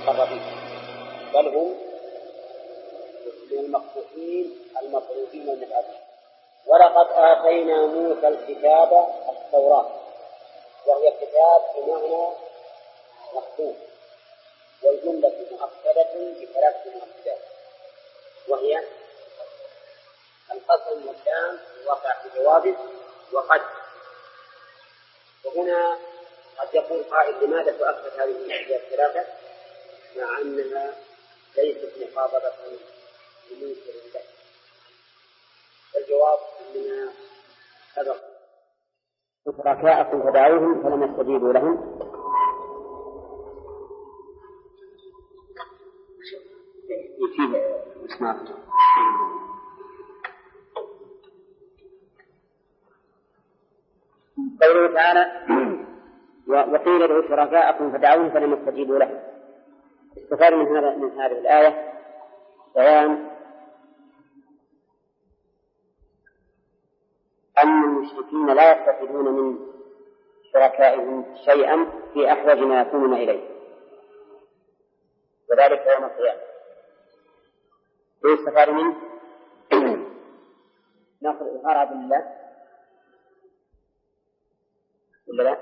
المقربين، بل هم من المقصودين المطلوبين من الأرض. ولقد آتينا موسى الكتاب التوراة، وهي كتاب بمعنى مكتوب، والجملة مؤكدة بثلاث مؤكدات، وهي القسم واللام الواقع في جوابه وقد. وهنا قد يقول قائل لماذا تؤكد هذه الأشياء الثلاثة مع أنها ليست مخاطبة لمنكر الله؟ الجواب أننا سبق شركاءكم فدعوهم فلم يستجيبوا لهم يفيد إسماعيل. قوله تعالى وقيل ادعوا شركاءكم فدعوهم فلم يستجيبوا لهم. استفاد من هذه الآية بيان أن المشركين لا يستفيدون من شركائهم شيئا في أحوج ما يكونون إليه، وذلك يوم القيامة. ويستفاد منه ناخذ إظهار عبد الله ولا لا؟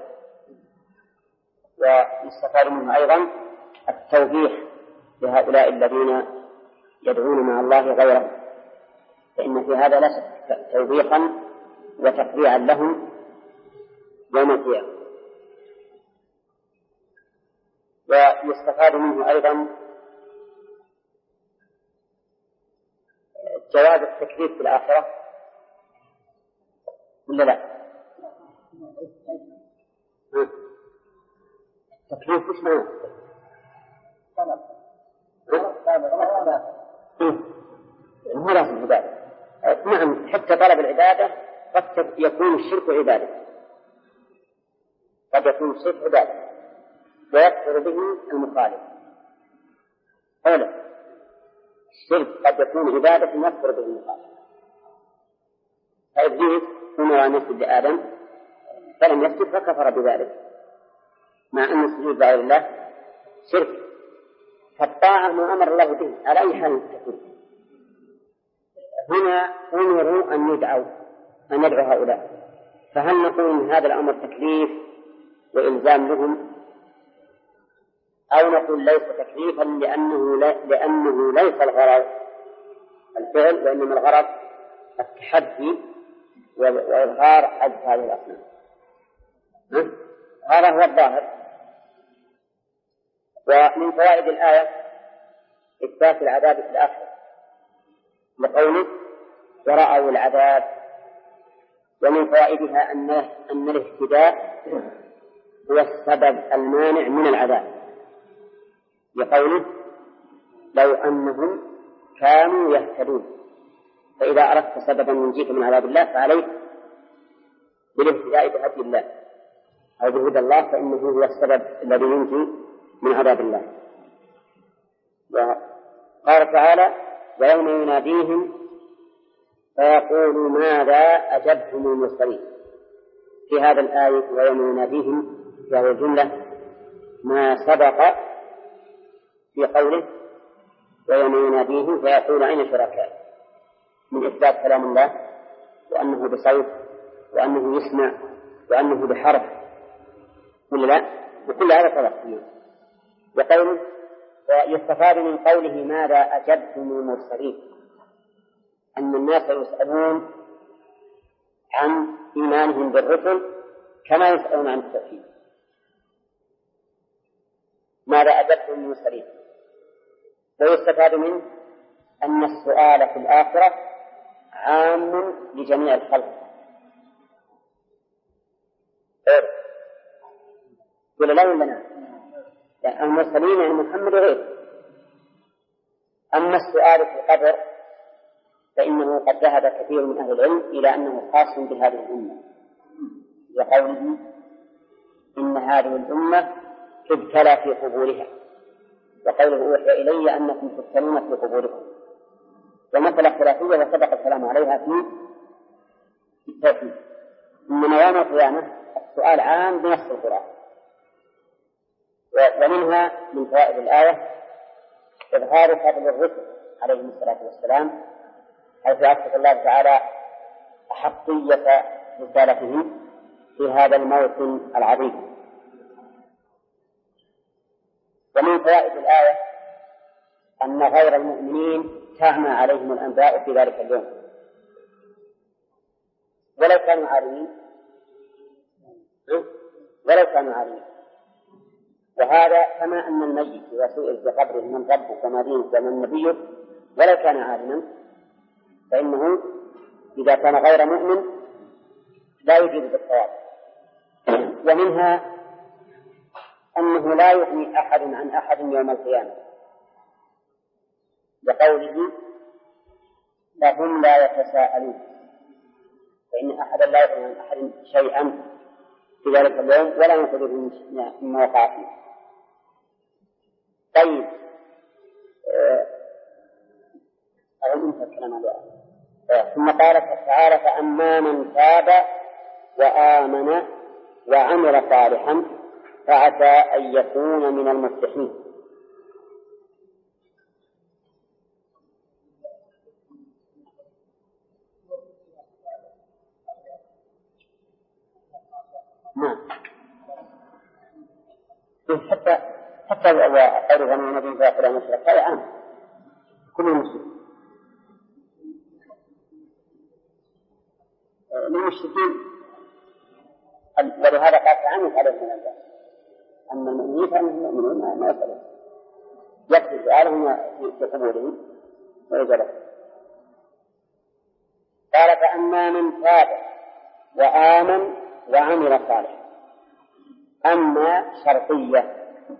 ويستفاد منه أيضا التوبيخ لهؤلاء الذين يدعون مع الله غيره، فإن في هذا لا شك توبيخا وتقريعا لهم يوم القيامة. ويستفاد منه أيضا جواز التكليف في الآخرة ولا لا؟ التكليف مش معنى هو لازم عبادة. نعم، حتى طلب العبادة قد يكون الشرك عبادة، قد يكون الشرك عبادة ويكفر به المخالف. أولا الشرك قد يكون عبادة يكفر به المخالف. فإبليس أمر أن يسجد لآدم فلم يسجد فكفر بذلك، مع أن السجود لغير الله شرك. فالطاعة ما أمر الله به على أي حال تكون. هنا أمروا أن يدعوا هؤلاء، فهل نقول إن هذا الأمر تكليف وإلزام لهم، أو نقول ليس تكليفا لأنه ليس الغرض الفعل، وإنما الغرض التحدي وإظهار عجز هذه الأصنام؟ هذا هو الظاهر. ومن فوائد الآية إثبات العذاب في الآخرة لقوله ورأوا العذاب. ومن فوائدها أن الاهتداء هو السبب المانع من العذاب، لقوله لو أنهم كانوا يهتدون. فإذا أردت سببا ينجيك من عذاب الله فعليك بالاهتداء بهدي الله أو بهدى الله، فإنه هو السبب الذي ينجي من عذاب الله. وقال تعالى ويوم يناديهم فيقول ماذا أجبتم المرسلين. في هذا الآية ويوم يناديهم في هذه الجملة ما سبق في قوله ويوم يناديهم فيقول أين شركاء، من إثبات كلام الله وأنه بصوت وأنه يسمع وأنه بحرف ولا لا، وكل هذا طلب. وقوله ويستفاد من قوله ماذا أجبتم المرسلين أن الناس يسألون عن إيمانهم بالرسل كما يسألون عن التوحيد. ماذا أجبتم المرسلين. ويستفاد منه أن السؤال في الآخرة عام لجميع الخلق. ولا لا ولا لا؟ يعني المرسلين يعني محمد وغيره. أما السؤال في القبر فإنه قد ذهب كثير من أهل العلم إلى أنه خاص بهذه الأمة، لقوله إن هذه الأمة تبتلى في قبورها، وقوله أوحي إلي أنكم تبتلون في قبوركم. ومثل خلافية وسبق الكلام عليها في التوحيد. إنما يوم القيامة السؤال عام بنص القرآن، ومنها من فوائد الآية إظهار فضل الرسل عليهم الصلاة والسلام، حيث أثبت الله تعالى أحقية رسالتهم في هذا الموطن العظيم. ومن فوائد الآية أن غير المؤمنين تعمى عليهم الأنباء في ذلك اليوم ولو كانوا عالمين. وهذا كما أن الميت إذا سئل في قبره من ربك وما دينك ومن نبيك ولو كان عالما، فإنه إذا كان غير مؤمن لا يجيب بالصواب. ومنها أنه لا يغني أحد عن أحد يوم القيامة، بقوله لهم لا يتساءلون، فإن أحدا لا يغني عن أحد شيئا في ذلك اليوم ولا ينقذه مما وقع فيه. طيب ثم قال تعالى فأما من تاب وآمن وعمل صالحا فعسى أن يكون من المفلحين. حتى قوله من النبي صلى الله عليه وسلم هذا عام كل المسلمين. للمشركين ولهذا قال تعامل عليهم الأنبياء، أما المؤمنين فإنهم يؤمنون ما يفعلون يكفي سؤالهم في قبولهم وإجابتهم. قال فأما من تاب وآمن وعمل صالحا. أما شرطية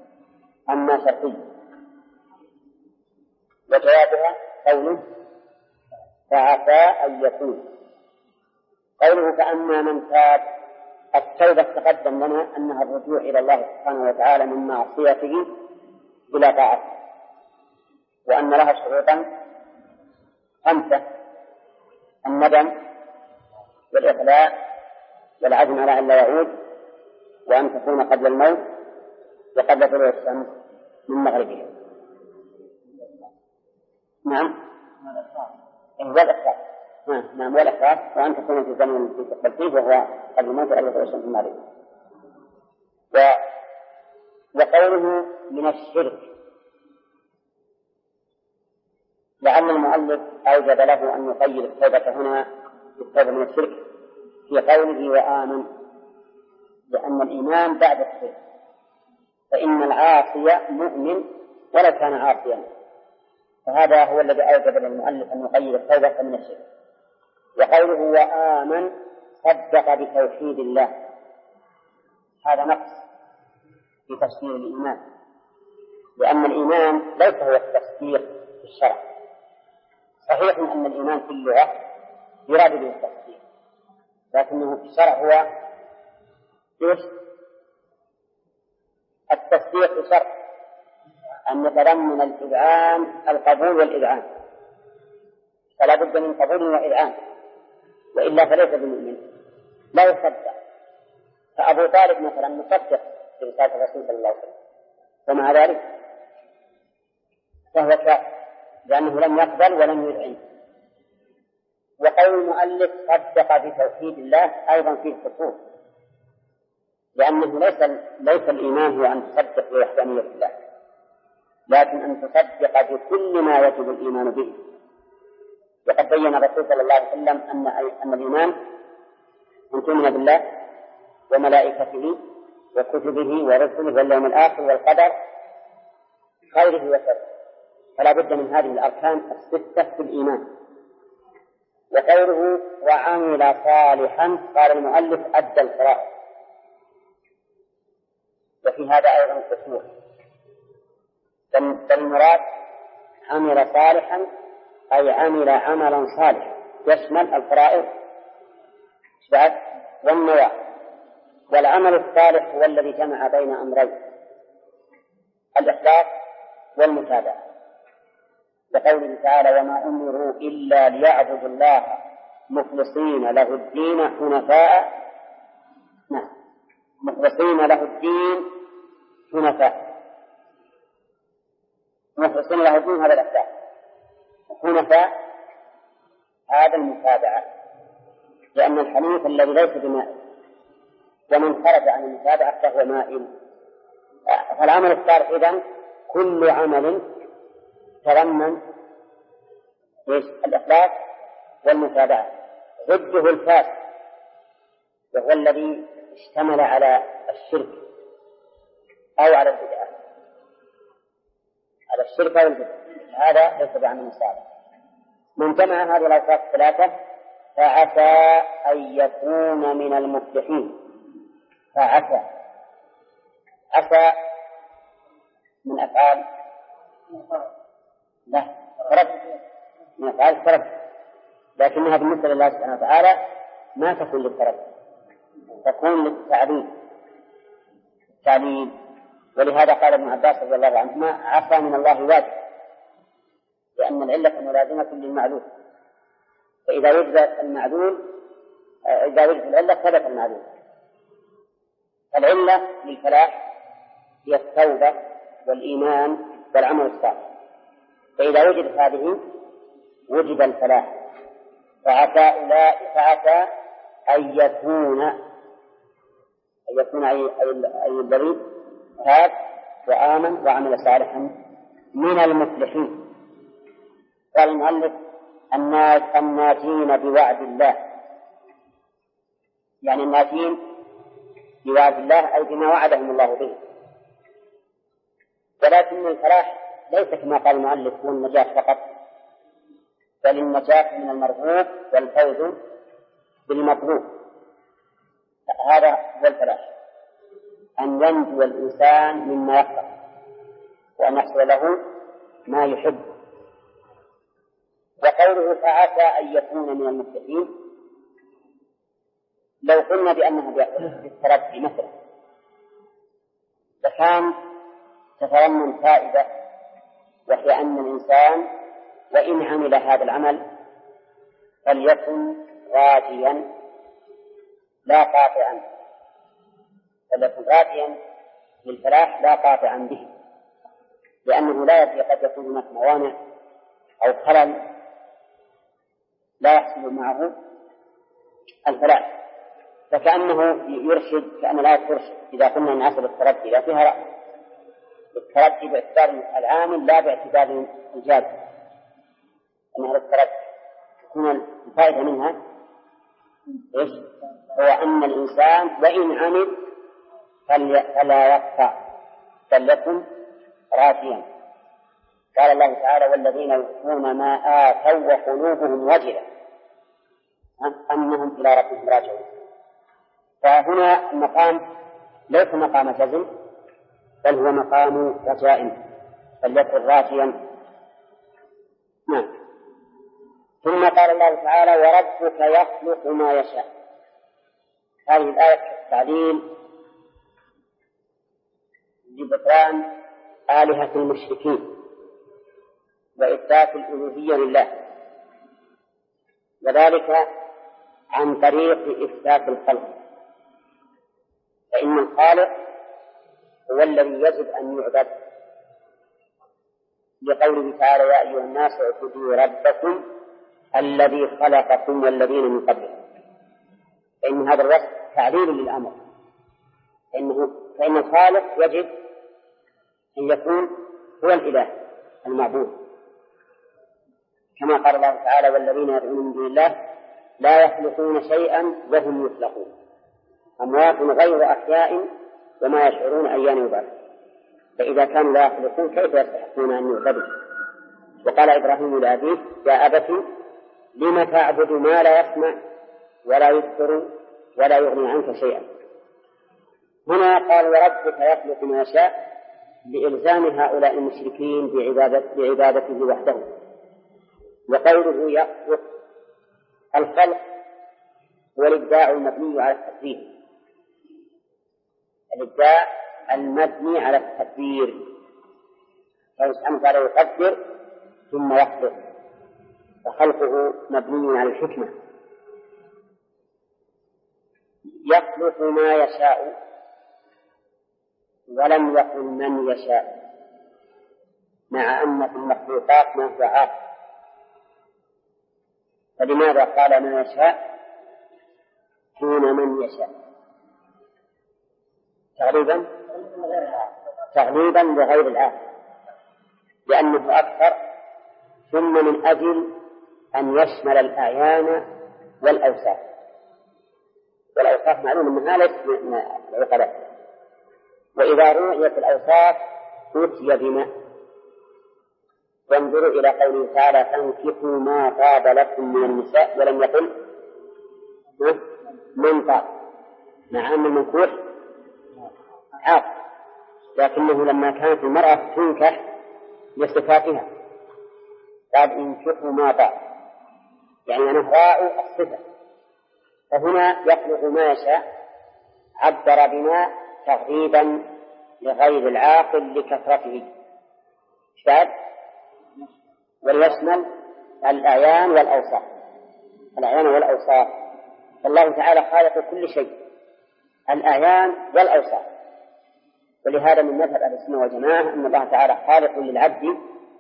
وجوابها قوله فعسى أن يكون. قوله فأما من تاب، التوبة تقدم لنا أنها الرجوع إلى الله سبحانه وتعالى من معصيته إلى طاعته، وأن لها شروطا 5: الندم والإقلاع والعزم على أن لا يعود، وأن تكون قبل الموت وقبل طلوع الشمس من مغربها. نعم والإخلاص وأن تكون في زمن في تقبل وهو قبل الموت وقبل طلوع الشمس من مغربها. وقوله من الشرك، لعل المؤلف أوجب له أن يقيد التوبة هنا بالتوبة من الشرك في قوله وآمن، لأن الإيمان بعد الشرك، فإن العاصي مؤمن ولا كان عاصيا، فهذا هو الذي أوجب للمؤلف أن يقيد التوبة من الشرك. وقوله وآمن صدق بتوحيد الله، هذا نقص في تفسير الإيمان، لأن الإيمان ليس هو التصديق في الشرع. صحيح أن الإيمان في اللغة يراد به التصديق، لكنه في الشرع هو التصديق في شرع أن يتضمن الإذعان القبول والإذعان، فلا بد من قبول وإذعان، وإلا فليس بمؤمن لا يصدق. فأبو طالب مثلا مصدق برسالة الرسول صلى الله عليه وسلم، ومع ذلك فهو كافر لأنه لم يقبل ولم يذعن. وقول المؤلف صدق بتوحيد الله أيضا فيه خصوص، لأنه ليس الإيمان هو أن تصدق بوحدانية الله، لكن أن تصدق بكل ما يجب الإيمان به. وقد بين الرسول صلى الله عليه وسلم أن الإيمان أن تؤمن بالله وملائكته وكتبه ورسله واليوم الآخر والقدر خيره وشره، فلا بد من هذه الأركان الستة في الإيمان. وقوله وعمل صالحا، قال المؤلف أدى الفرائض، وفي هذا أيضا قصور، فالمراد عمل صالحا أي عمل عملا صالحا يشمل الفرائض والنوافل. والعمل الصالح هو الذي جمع بين أمرين: الإخلاص والمتابعة. وقوله تعالى وما أمروا إلا ليعبدوا الله مخلصين له الدين حنفاء مخلصين له الدين، هذا الأساس. حنفاء هذا المتابعة، لأن الحنيف الذي ليس بمائل، ومن خرج عن المتابعة فهو مائل. فالعمل الصالح إذن كل عمل تضمن الإخلاص والمتابعة. ضده الفاسد، وهو الذي اشتمل على الشرك أو على البدعة، على الشرك أو البدعة، هذا ليس بعمل صالح. من جمع هذه الأوصاف الثلاثة فعسى أن يكون من المفلحين. فعسى، عسى من أفعال لا فرد، من أفعال فرد، لكنها بالنسبة لله سبحانه وتعالى ما تكون للفرد، تكون للتعليل. ولهذا قال ابن عباس رضي الله عنهما عسى من الله واجب، لأن العلة ملازمة للمعلوم، فإذا وجد المعلول إذا وجد العلة ثبت المعلول. العلة للفلاح هي التوبة والإيمان والعمل الصالح، فإذا وجدت هذه وجد الفلاح. فعسى أن يكون أي الذي تاب وآمن وعمل صالحا من المفلحين. قال المؤلف الناجين بوعد الله، يعني الناجين بوعد الله أي بما وعدهم الله به. ولكن الفلاح ليس كما قال المؤلف هو النجاة فقط، بل النجاة من المرغوب والفوز بالمطلوب. هذا هو الفلاح، أن ينجو الإنسان مما يكره وأن يحصل له ما يحب. وقوله فعسى أن يكون من المفلحين، لو قلنا بأنها بالتربي مثلا فكان تتضمن فائدة، وهي أن الإنسان وإن عمل هذا العمل فليكن راجيا لا قاطعا، فليكن راجيا للفلاح لا قاطعا به، لأنه لا يدري قد يكون هناك موانع أو خلل لا يحصل معه الفلاح. فكأنه يرشد، كأن الآية ترشد إذا قلنا أن أصل التربي لا فيها رأي، التربي باعتبار العامل لا باعتبار الجاد، أن هذا التربي تكون الفائدة منها إيش؟ هو أن الإنسان وإن عمل فلا يقطع بل يكن راجيا. قال الله تعالى والذين يؤتون ما آتوا وقلوبهم وجلة أنهم إلى ربهم راجعون. فهنا المقام ليس مقام جزم بل هو مقام رجاء، فليكن راجيا. نعم. ثم قال الله تعالى وربك يخلق ما يشاء. هذه الآية تعليل لبطلان آلهة المشركين وإثبات الألوهية لله، وذلك عن طريق إثبات الخلق، فإن الخالق هو الذي يجب أن يعبد، لقوله تعالى يا أيها الناس اعبدوا ربكم الذي خلقكم والذين من قبلكم. فإن هذا الوصف تعليل للأمر، فإن الخالق يجب أن يكون هو الإله المعبود، كما قال الله تعالى والذين يدعون من دون الله لا يخلقون شيئا وهم يخلقون أموات غير أحياء وما يشعرون أيان يبعثون. فإذا كانوا لا يخلقون كيف يستحقون أن يعبدوا؟ وقال إبراهيم لأبيه يا أبت لم تعبد ما لا يسمع ولا يبصر ولا يغني عنك شيئا. هنا قال وربك يخلق ما يشاء لإلزام هؤلاء المشركين بعبادته وحده. وقوله يخلق الخلق هو الإبداع المبني على التقدير، الإبداع المبني على التقدير، فهو سبحانه وتعالى يقدر ثم يخلق، فخلقه مبني على الحكمة. يخلق ما يشاء ولم يقل من يشاء، مع أن في المخلوقات ما هو عاقل، فلماذا قال من يشاء دون من يشاء؟ تغليبا لغير العاقل، لأنه أكثر، ثم من أجل أن يشمل الأعيان والأوصاف، والأوصاف معلوم أنها ليست من العقلاء، وإذا رؤيت الأوصاف أتي بما. وانظروا إلى قوله تعالى فانكحوا ما طاب لكم من النساء، ولم يقل من طاب، مع أن المنكوح عاقل، لكنه لما كانت المرأة تنكح لصفاتها قال انكحوا ما طاب، يعني أنه راعوا الصفة، فهنا يخلق ما يشاء، عبر بما تغريبا لغير العاقل لكثرته شاذ، وليشمل الأعيان والأوصاف. فالله تعالى خالق كل شيء، الأعيان والأوصاف، ولهذا من مذهب أهل السنة والجماعة أن الله تعالى خالق للعبد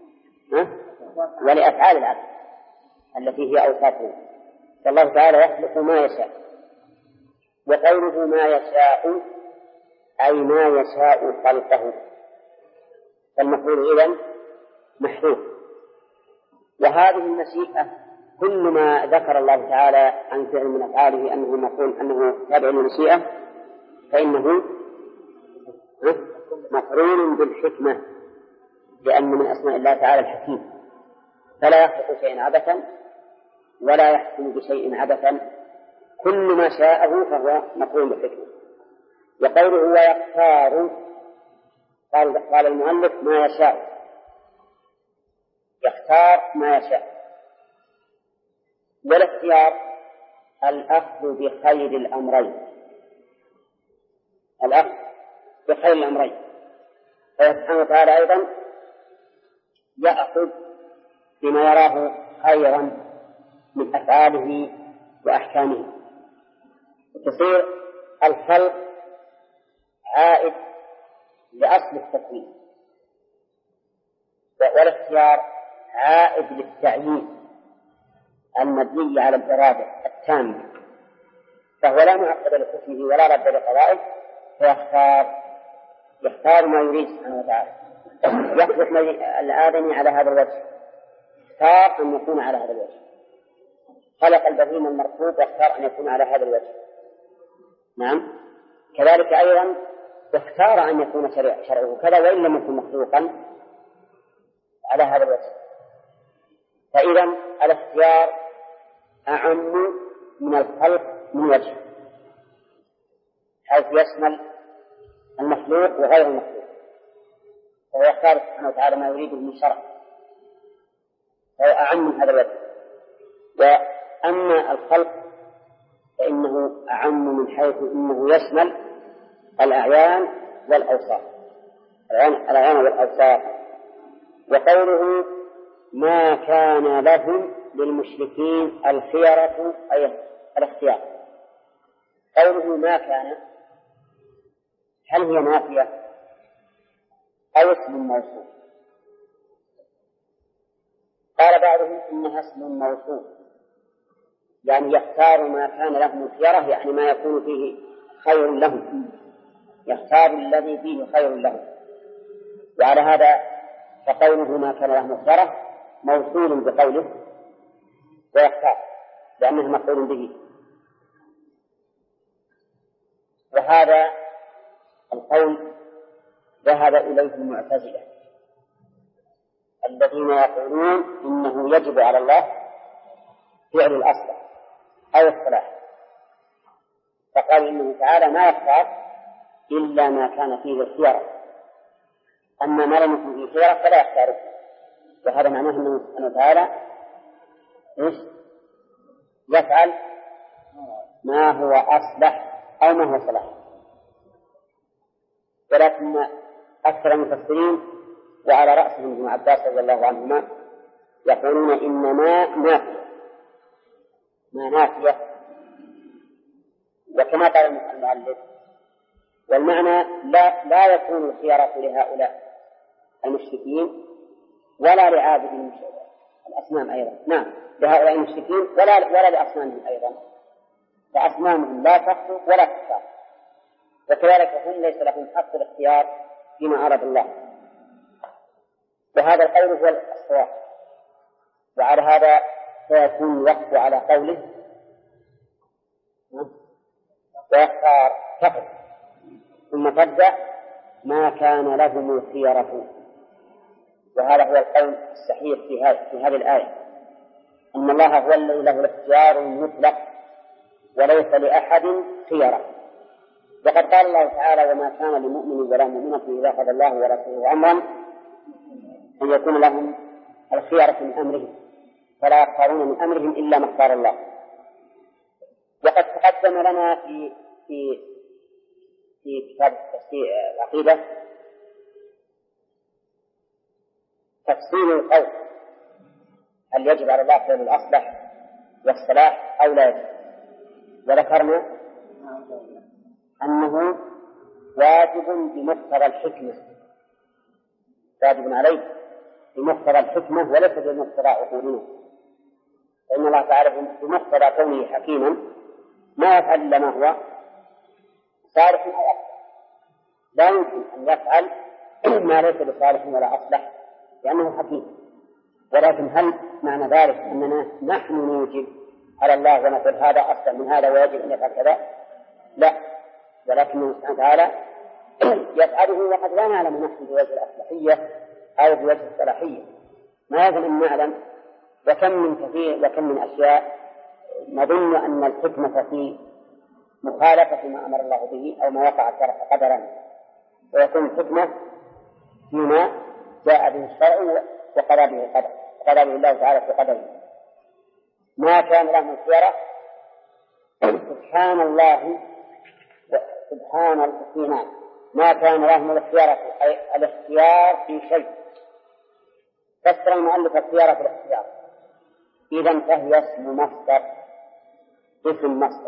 ولأفعال العبد التي هي أوصافه، فالله تعالى يخلق ما يشاء. وقوله ما يشاء أي ما يشاء خلقه، فالمفعول إذن محذوف. وهذه المشيئة كل ما ذكر الله تعالى عن فعل من أفعاله أنه مقول أنه تابع للمشيئة فإنه مقرون بالحكمة، لأن من أسماء الله تعالى الحكيم، فلا يخلق شيئا عبثا ولا يحكم بشيء عبثا، كل ما شاءه فهو مقرون بالحكمة. وقوله ويختار، قال المؤلف ما يشاء، يختار ما يشاء. والاختيار الأخذ بخير الأمرين، فسبحانه وتعالى أيضا يأخذ بما يراه خيرا من أفعاله وأحكامه، وتصير الخلق عائد لأصل التكوين، والاختيار عائد للتعيين المبني على الإرادة التامة، فهو لا معقد لحكمه ولا رد لقضائه، يختار ما يريد سبحانه وتعالى. يخلق الآدمي على هذا الوجه، اختار أن يكون على هذا الوجه، خلق البهيم المركوب واختار أن يكون على هذا الوجه. نعم، كذلك أيضا اختار أن يكون شرعه كذا وإن لم يكن مخلوقا على هذا الوجه. فإذا الاختيار أعم من الخلق من وجه، حيث يشمل المخلوق وغير المخلوق، فهو يختار سبحانه وتعالى ما يريده من شرع، فهو أعم من هذا الوجه. وأما الخلق فإنه أعم من حيث إنه يشمل الأعيان والأوصاف. وقوله ما كان لهم للمشركين الخيرة أي الاختيار، قوله ما كان هل هي نافية أو اسم موصول؟ قال بعضهم إنها اسم موصول، يعني يختار ما كان لهم الخيرة، يعني ما يكون فيه خير لهم، يختار الذي فيه خير لهم. وعلى هذا فقوله ما كان لهم الخيرة موصول بقوله ويختار، لأنه مفعول به. وهذا القول ذهب إليه المعتزلة الذين يقولون إنه يجب على الله فعل الأصلح أو الصلاح، فقال إنه تعالى ما يختار إلا ما كان فيه الخيرة، أما ما لم يكن فيه خيرة فلا يختاره. وهذا معناه أنه سبحانه وتعالى يفعل ما هو أصلح أو ما هو صلاح. ولكن أكثر المفسرين وعلى رأسهم ابن عباس رضي الله عنهما يقولون إن ما نافية، وكما قال المؤلف والمعنى لا يكون الخيارة لهؤلاء المشركين ولا لعابد الأصنام أيضا. نعم، لهؤلاء المشركين ولا لأصنامهم أيضا، فأصنامهم لا تخطئ ولا تختار، وكذلك هم ليس لهم حق الاختيار فيما أراد الله. وهذا القول هو الصواب، وعلى هذا سيكون الوقف على قوله ويختار كفر، ثم تبدأ ما كان لهم الخيرة. وهذا هو القول الصحيح في هذه الآية، أن الله هو الذي له الاختيار المطلق وليس لأحد خيرة. وقد قال الله تعالى وما كان لمؤمن ولا مؤمنة إذا قضى الله ورسوله أمرا أن يكون لهم الخيرة من أمرهم فلا يختارون من أمرهم إلا ما اختار الله. وقد تقدم لنا في كتاب العقيدة تفصيل القول هل يجب على الله فعل الأصلح والصلاح أو لا يجب، وذكرنا أنه واجب بمقتضى الحكمة، واجب عليه بمقتضى الحكمة وليس بمقتضى عقولنا، فإن الله تعالى بمقتضى كونه حكيما ما يفعل إلا ما هو صالح أو أصلح، لا يمكن أن يفعل ما ليس بصالح ولا أصلح لأنه حكيم. ولكن هل معنى ذلك أننا نحن نوجب على الله ونقول هذا أصلح من هذا ويجب أن يفعل كذا؟ لا، ولكنه سبحانه وتعالى يفعله وقد لا نعلم نحن بوجه الأصلحية أو بوجه الصلاحية، ما يجب أن نعلم. وكم من أشياء نظن أن الحكمة في مخالفة ما أمر الله به أو ما وقع قدرا، ويكون الحكمة فيما جاء به الشرع وقضى به القدر، وقضى به الله تعالى في قدره. ما كان لهم الخيرة سبحان الله سبحان الاثنين، ما كان لهم الخيرة أي الاختيار في شيء. فسر المؤلف الخيرة في الاختيار، إذا فهي اسم مصدر، اسم مصدر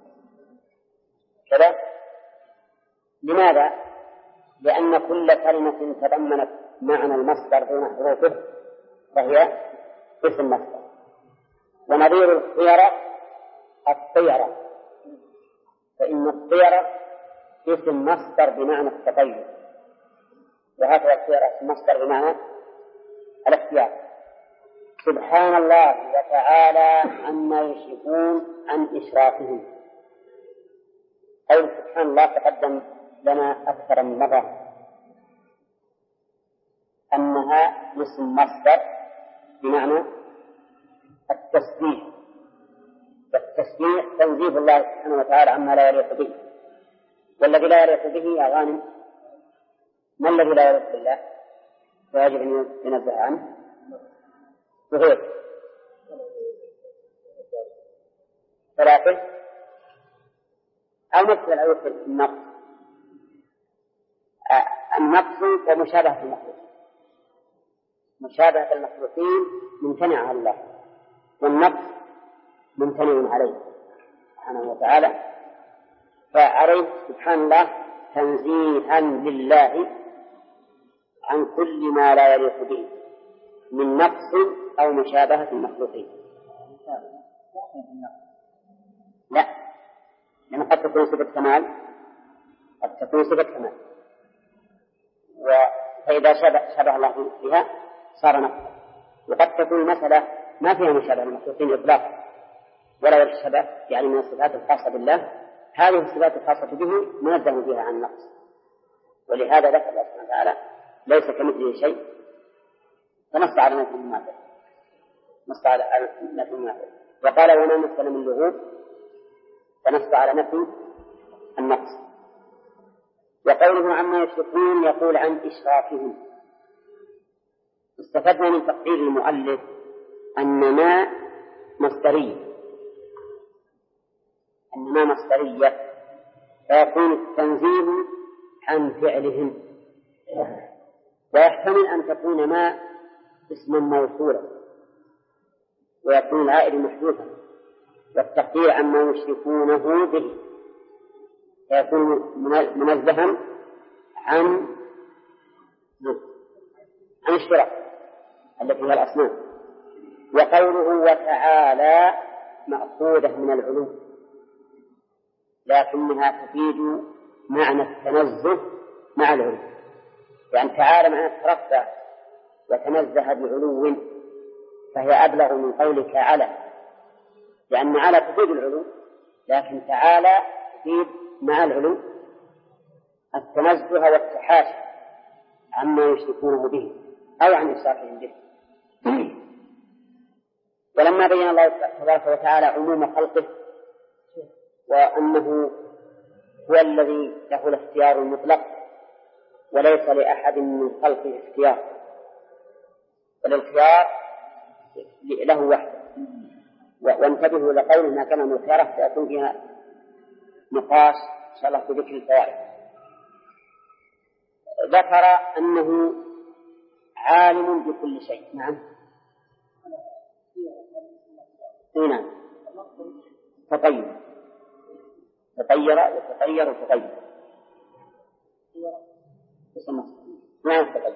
كذا. لماذا؟ لأن كل كلمة تضمنت معنى المصدر دون حروفه فهي اسم مصدر. ونظير الخيرة الطيرة، فإن الطيرة اسم مصدر بمعنى التطير، وهكذا الخيرة اسم مصدر بمعنى الاختيار. سبحان الله وتعالى عما يشركون عن إشراكهم. قول سبحان الله تقدم لنا أكثر من مرة أنها اسم مصدر بمعنى التسبيح، والتسبيح تنزيه الله سبحانه وتعالى عما لا يليق به. والذي لا يليق به يا غانم، ما الذي لا يليق بالله ويجب أن ينزه عنه؟ وغير ثلاثة أو مثل أو النقص، النقص ومشابهة المخلوقين. مشابهة المخلوقين ممتنع على الله، والنقص ممتنع عليه سبحانه وتعالى. فعليه سبحان الله تنزيها لله عن كل ما لا يليق به من نقص أو مشابهة المخلوقين. لا، لأن قد تكون صفة كمال، قد تكون صفة كمال، فإذا شبه الله بها صار نقص. وقد تكون المسألة ما فيها مشابهة المخلوقين إطلاقا ولا الشبه، يعني من الصفات الخاصة بالله، هذه الصفات الخاصة به منزه بها عن النقص. ولهذا ذكر الله سبحانه وتعالى ليس كمثله شيء، فنص على نفي المماثل، نص على نفي المماثل. وقال وما مثل من لغوب، فنص على نفي النقص. وقوله عما يشركون يقول عن إشراكهم. استفدنا من تقدير المؤلف أن ما مصدرية، فيكون التنزيه عن فعلهم، ويحتمل أن تكون ما اسما موصولا ويكون العائد محذوفا، والتقدير عما يشركونه به فيكون منزها عن الشرك التي هي الأصنام. وقوله وتعالى مأخوذة من العلو، لكنها تفيد معنى التنزه مع العلو، يعني تعالى معنى ترفع وتنزه بعلو، فهي أبلغ من قولك على، لأن على تفيد العلو، لكن تعالى تفيد مع العلو التنزه والتحاشي عما يشركونه به أو عن إشراكهم به. ولما بين الله تبارك وتعالى عموم خلقه وأنه هو الذي له الاختيار المطلق وليس لأحد من خلقه اختيار، والاختيار له وحده، وانتبهوا لقوله ما كان من الخيار سيكون فيها نقاش إن شاء الله في ذكر الفوائد. ذكر أنه عالم بكل شيء. نعم. نعم. تطير وتطير وتطير. نعم تطير.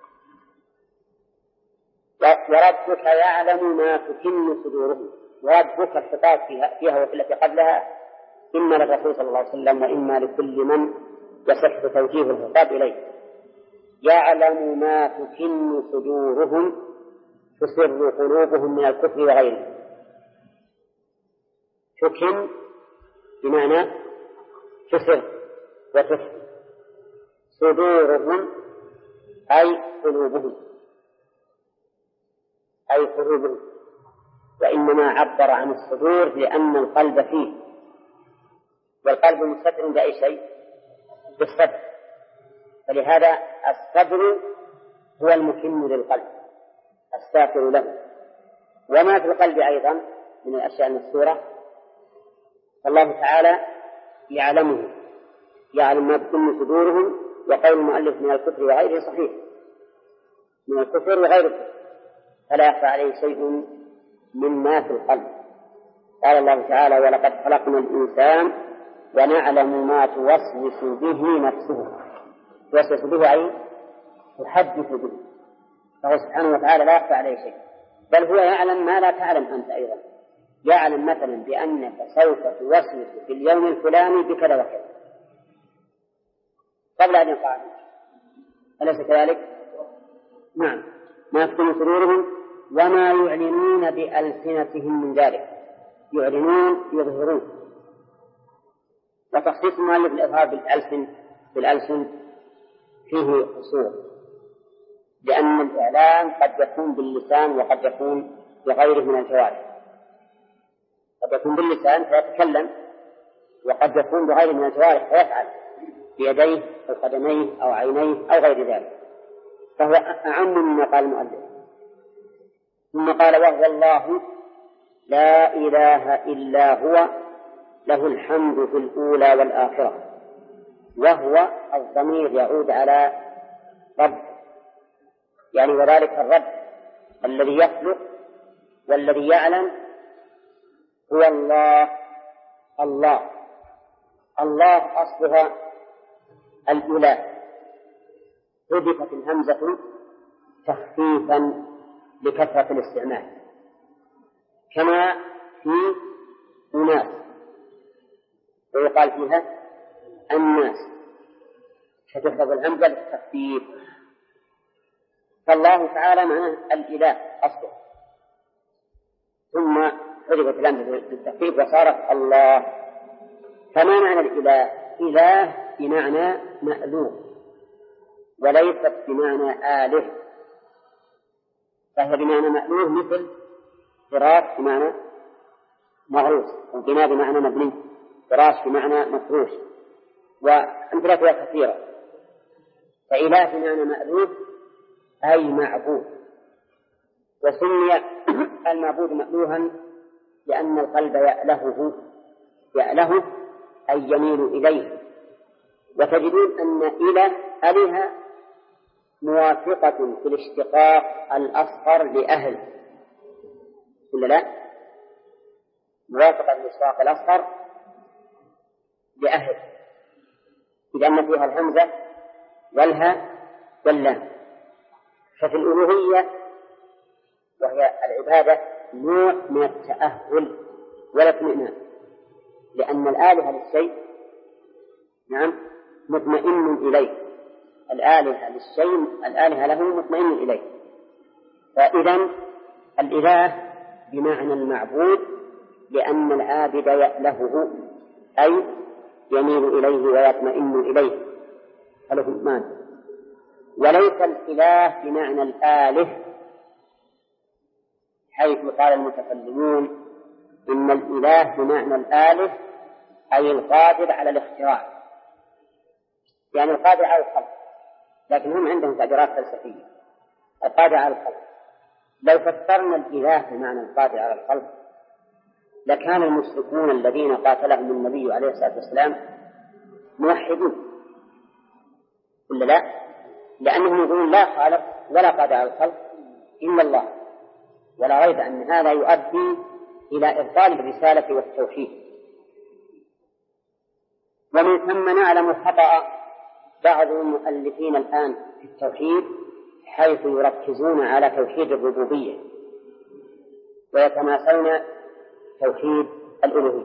وربك يعلم ما تكن صدورهم. وربك الخطاب فيها وفي التي قبلها إما للرسول صلى الله عليه وسلم وإما لكل من يصح توجيه الخطاب إليه. يعلم ما تكن صدورهم تسر قلوبهم من الكفر وغيره. تكن بمعنى تسر وتخفي، صدورهم أي قلوبهم وإنما عبر عن الصدور لأن القلب فيه، والقلب مستتر بأي شيء؟ بالصدر، فلهذا الصدر هو المكن للقلب الساتر له. وما في القلب أيضا من الأشياء المستورة فالله تعالى يعلمه، يعلم ما تكن صدورهم. وقول المؤلف من الكفر وغيره صحيح، من الكفر وغير الكفر، فلا يخفى عليه شيء مما في القلب. قال الله تعالى ولقد خلقنا الإنسان ونعلم ما توسوس به نفسه. توسوس به أي تحدث به، فهو سبحانه وتعالى لا يخفى عليه شيء، بل هو يعلم ما لا تعلم أنت أيضا. يعلم مثلا بأنك سوف توسوس في اليوم الفلاني بكذا وكذا قبل أن يقع، أليس كذلك؟ نعم. ما تكن صدورهم وما يعلنون بألسنتهم من ذلك. يعلنون يظهرون. وتخصيص المؤلف الإظهار بالألسن فيه قصور، لأن الإعلان قد يكون باللسان وقد يكون بغيره من الجوارح. قد يكون باللسان فيتكلم، وقد يكون بغيره من الجوارح فيفعل بيديه أو قدميه أو عينيه أو غير ذلك، فهو أعم مما قال المؤلف. ثم قال وهو الله لا إله إلا هو له الحمد في الأولى والآخرة. وهو الضمير يعود على رب، يعني وذلك الرب الذي يخلق والذي يعلم هو الله. الله أصلها الإله، حذفت الهمزة تخفيفا لكثرة الاستعمال، كما في أناس ويقال فيها الناس، فتحفظ الهمزة للتخفيف. فالله تعالى معناه الإله أصله، ثم حذفت الهمزة للتخفيف وصارت الله. فما معنى الإله؟ إله بمعنى مألوه وليست بمعنى آله، فهي بمعنى مألوه مثل فراش بمعنى مغروس، وبناء بمعنى مبني، فراش بمعنى مفروش، وأمثلتها كثيرة. فإله بمعنى مألوه أي معبود. وسمي المعبود مألوها لأن القلب يأله أي يميل إليه. وتجدون أن إله موافقة في الاشتقاق الأصغر لأهل، ولا لا؟ موافقة في الاشتقاق الأصغر لأهل، لأن فيها الهمزة والهاء واللام. ففي الألوهية وهي العبادة نوع من التأهل والاطمئنان، لأن الآلهة للشيء نعم مطمئن إليه، الآلهة للشيء الآلهة له مطمئن إليه. فإذا الإله بمعنى المعبود، لأن العابد يألهه أي يميل إليه ويطمئن إليه، فله إيمان. وليس الإله بمعنى الآله، حيث قال المتكلمون إن الإله بمعنى الآله أي القادر على الاختراع، يعني القادر على الخلق، لكن هم عندهم تعبيرات فلسفية. القادر على الخلق، لو فسرنا الإله بمعنى القادر على الخلق لكان المشركون الذين قاتلهم النبي عليه الصلاة والسلام موحدين، ولا لا؟ لأنهم يقولون لا خالق ولا قادر على الخلق إلا الله، ولا ريب أن هذا يؤدي إلى إبطال الرسالة والتوحيد. ومن ثم نعلم خطأ بعض المؤلفين الآن في التوحيد، حيث يركزون على توحيد الربوبية ويتناسون توحيد الألوهية،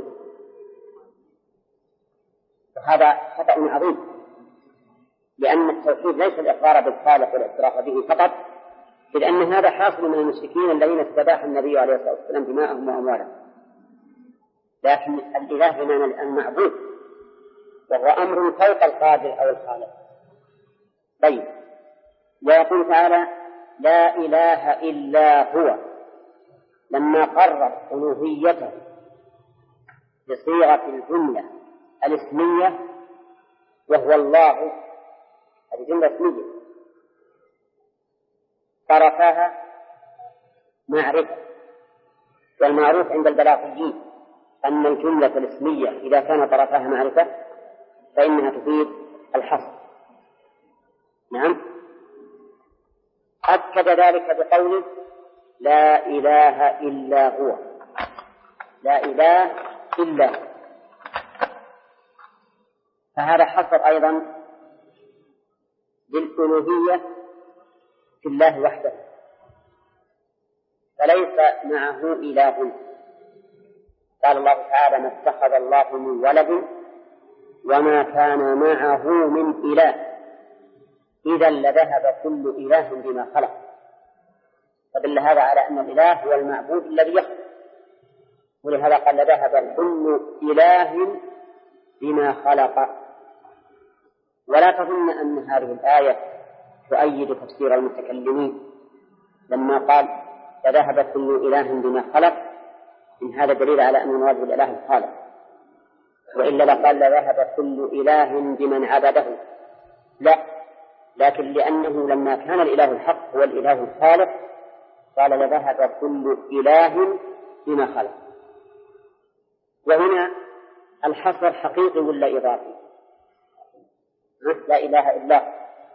وهذا خطأ عظيم، لأن التوحيد ليس الإقرار بالخالق والاعتراف به فقط، إذ أن هذا حاصل من المشركين الذين استباح النبي عليه الصلاة والسلام دماءهم وأموالهم. لكن الإله بمعنى المعبود، وهو أمر فوق القادر أو الخالق. طيب، ويقول تعالى لا إله إلا هو، لما قرر ألوهيته بصيغة الجملة الاسمية وهو الله، هذه جملة اسمية طرفها معرفة، والمعروف عند البلاغيين أن الجملة الاسمية إذا كان طرفها معرفة فإنها تفيد الحصر. نعم، أكد ذلك بقوله لا إله إلا هو، لا إله إلا هو، فهذا حصر أيضا بالألوهية في الله وحده، فليس معه إله. قال الله تعالى ما اتخذ الله من ولد وما كان معه من إله إذا لذهب كل إله بما خلق. فدل هذا على أن الإله هو المعبود الذي يخلق، ولهذا قال لذهب كل إله بما خلق. ولا تظن أن هذه الآية تؤيد تفسير المتكلمين لما قال لذهب كل إله بما خلق، إن هذا دليل على أن المراد بالإله الخالق، وإلا لقال لذهب كل إله بمن عبده، لا، لكن لأنه لما كان الإله الحق هو الإله الخالق قال لذهب كل إله بما خلق. وهنا الحصر حقيقي ولا إضافي؟ لا إله إلا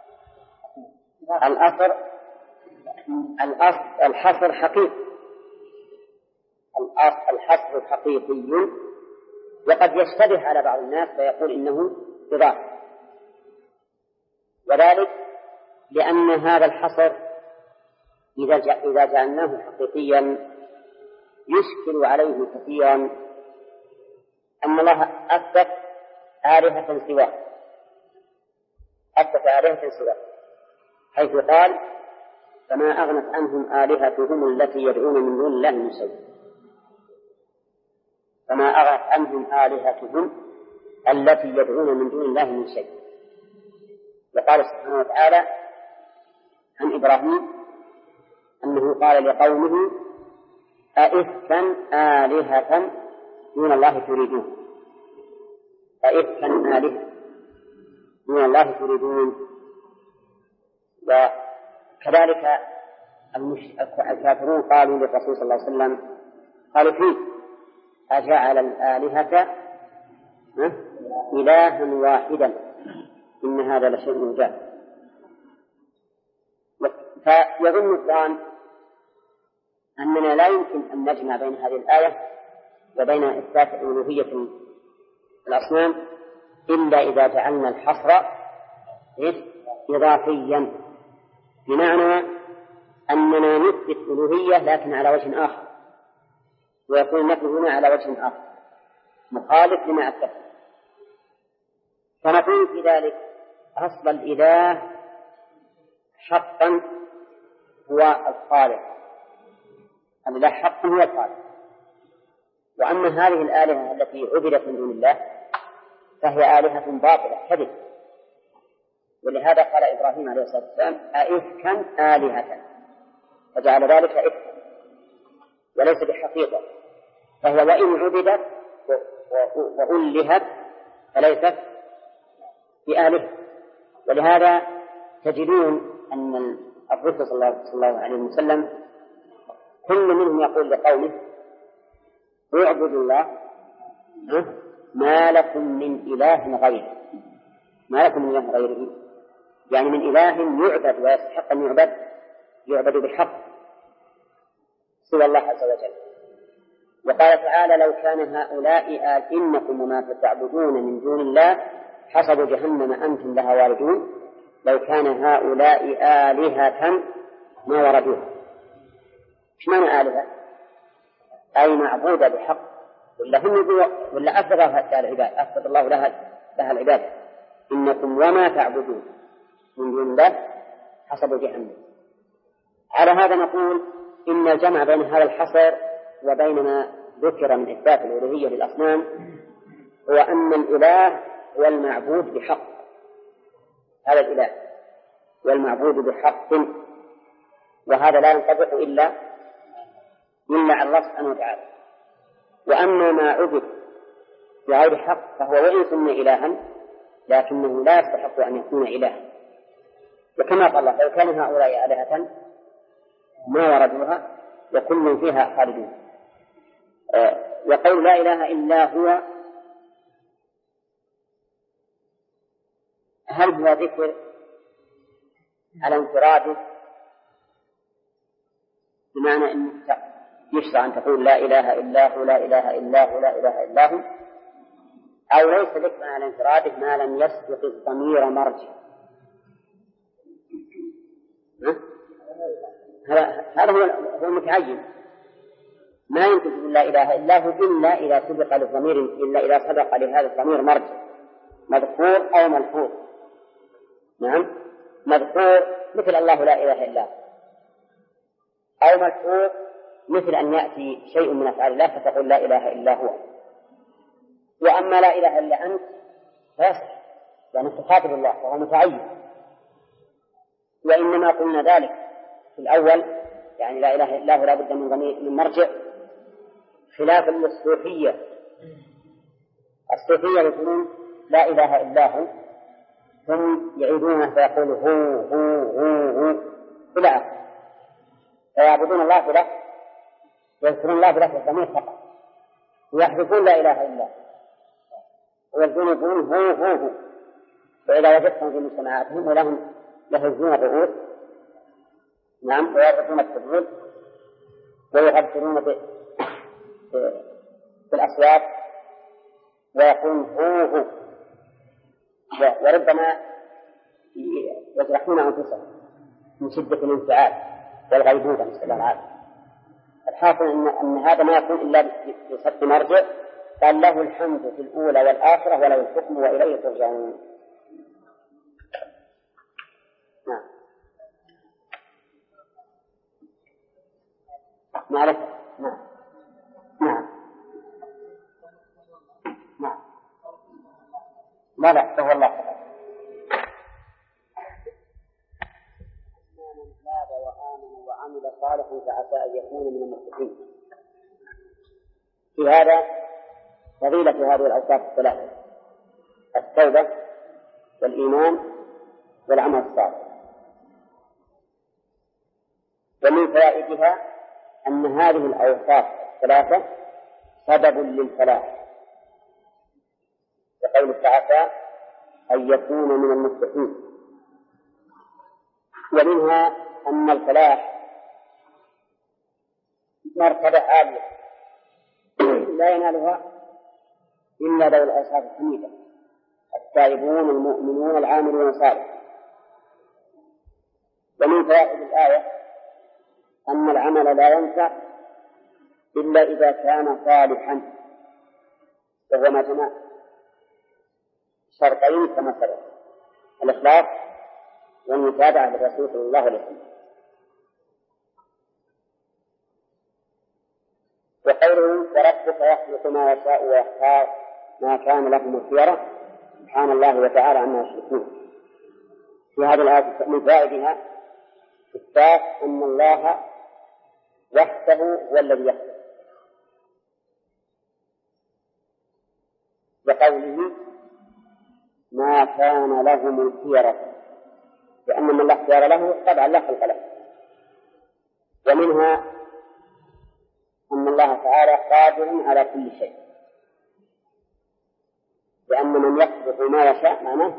الحصر حقيقي، الحصر حقيقي، وقد يشتبه على بعض الناس فيقول إنه إضافي، وذلك لأن هذا الحصر إذا جعلناه حقيقيا يشكل عليه كثيرا أن الله أثبت آلهة سواه، حيث قال فما أغنت عنهم آلهتهم التي يدعون من دون الله من شيء، فما أغنت عنهم آلهتهم التي يدعون من دون الله من شيء. وقال سبحانه وتعالى عن إبراهيم أنه قال لقومه أئفكا آلهة دون الله تريدون، أئفكا آلهة دون الله تريدون. وكذلك الكافرون قالوا للرسول صلى الله عليه وسلم قالوا فيه أجعل الآلهة إلها واحدا إن هذا لشيء عجاب. فيظن الظان أننا لا يمكن أن نجمع بين هذه الآية وبين إثبات ألوهية الأصنام إلا إذا جعلنا الحصر إضافيا، بمعنى أننا نثبت ألوهية لكن على وجه آخر، ويكون النفي هنا على وجه آخر مخالف لما أثبت. فنقول في ذلك أصل الإله حقا هو الخالق، الإله حقا هو الخالق. وأما هذه الآلهة التي عبدت من دون الله فهي آلهة باطلة كذب. ولهذا قال إبراهيم عليه الصلاة والسلام أئفكا آلهة، فجعل ذلك إفكا وليس بحقيقة، فهي وإن عبدت وألهت فليست بآلهة. ولهذا تجدون أن الرسول صلى الله عليه وسلم كل منهم يقول لقومه اعبدوا الله ما لكم من إله غيره، ما لكم من إله غيره، يعني من إله يعبد ويستحق أن يعبد بحق سوى الله عز وجل. وقال تعالى لو كان هؤلاء إنكم وما تعبدون من دون الله حسب جهنم أنتم لها واردون لو كان هؤلاء آلهة ما وردوها. إيش معنى آلهة؟ أي معبودة بحق، ولا أثبت العباد، أثبت الله لها العباد إنكم وما تعبدون من دون الله حسب جهنم. على هذا نقول إن الجمع بين هذا الحصر وبين ما ذكر من إثبات الألوهية للأصنام هو أن الإله هو المعبود بحق، هذا الإله والمعبود بحق، وهذا لا ينطبق إلا على الله سبحانه وتعالى. وأما ما عبد بغير حق فهو وإن سمي إلها لكنه لا يستحق أن يكون إلها. وكما قال الله لو كان هؤلاء آلهة ما وردوها وكل فيها خالدون. وقول لا إله إلا هو هل هو ذكر على انفراده بمعنى أن يشرع أن تقول لا إله إلا هو لا إله إلا هو لا إله إلا هو، أو ليس ذكر على انفراده ما لم يسبق الضمير مرجع؟ هذا هو المتعين، ما ينتج لا إله إلا هو إلا إذا سبق للضمير، إلا إذا سبق لهذا الضمير مرجع مذكور أو ملحوظ. نعم، مذكور مثل الله لا إله إلا هو، أو ملحوظ مثل أن يأتي شيء من أفعال الله فتقول لا إله إلا هو. وأما لا إله إلا أنت فيصح يعني تخاطب الله وهو متعين. وإنما قلنا ذلك في الأول يعني لا إله إلا هو لا بد من مرجع، خلافا للصوفية. الصوفية يقولون لا إله إلا هو ثم يعيدونه فيقول هو إلى آخره، فيعبدون الله بله ويذكرون الله بله الضمير فقط ويحذفون لا إله إلا ويقولون هو. فإذا وجدتهم في مجتمعاتهم ولهم يهزون الرؤوس نعم ويرفعون السجود ويغفرون بالأصوات ويقولون هو وربما يجرحون أنفسهم من شدة الانفعال والغيبوبة نسأل الله العافية. الحاصل أن هذا ما يكون إلا بصدق مرجع، قال له الحمد في الأولى والآخرة وله الحكم وإليه ترجعون. نعم معرفة. نعم نعم نعم لا فهو الله تعالى. من تاب وآمن وعمل صالحا فعسى أن يكون من المتقين. في هذا فضيلة هذه الأوصاف الثلاثة: التوبة والإيمان والعمل الصالح. ومن فوائدها أن هذه الأوصاف الثلاثة سبب للفلاح، وقول تعالى أن يكون من المتقين. ومنها أن الفلاح مرتبة عالية لا ينالها إلا ذوي الأوصاف الحميدة التائبون المؤمنون العاملون الصالحات. ومن فوائد الآية أن العمل لا ينفع إلا إذا كان صالحا، وهو ما جمع شرطين كما سبق: الإخلاص والمتابعة للرسول صلى الله عليه وسلم. وقوله وربك يخلق ما يشاء ويختار ما كان لهم الخيرة سبحان الله وتعالى عما يشركون. في هذه الآية من فائدها إثبات أن الله وحده هو الذي يخلق، بقوله ما كان لهم الخيرة، لأن من لا اختيار له طبعا لا خلق له. ومنها أن الله تعالى قادر على كل شيء، لأن من يخلق ما يشاء معناه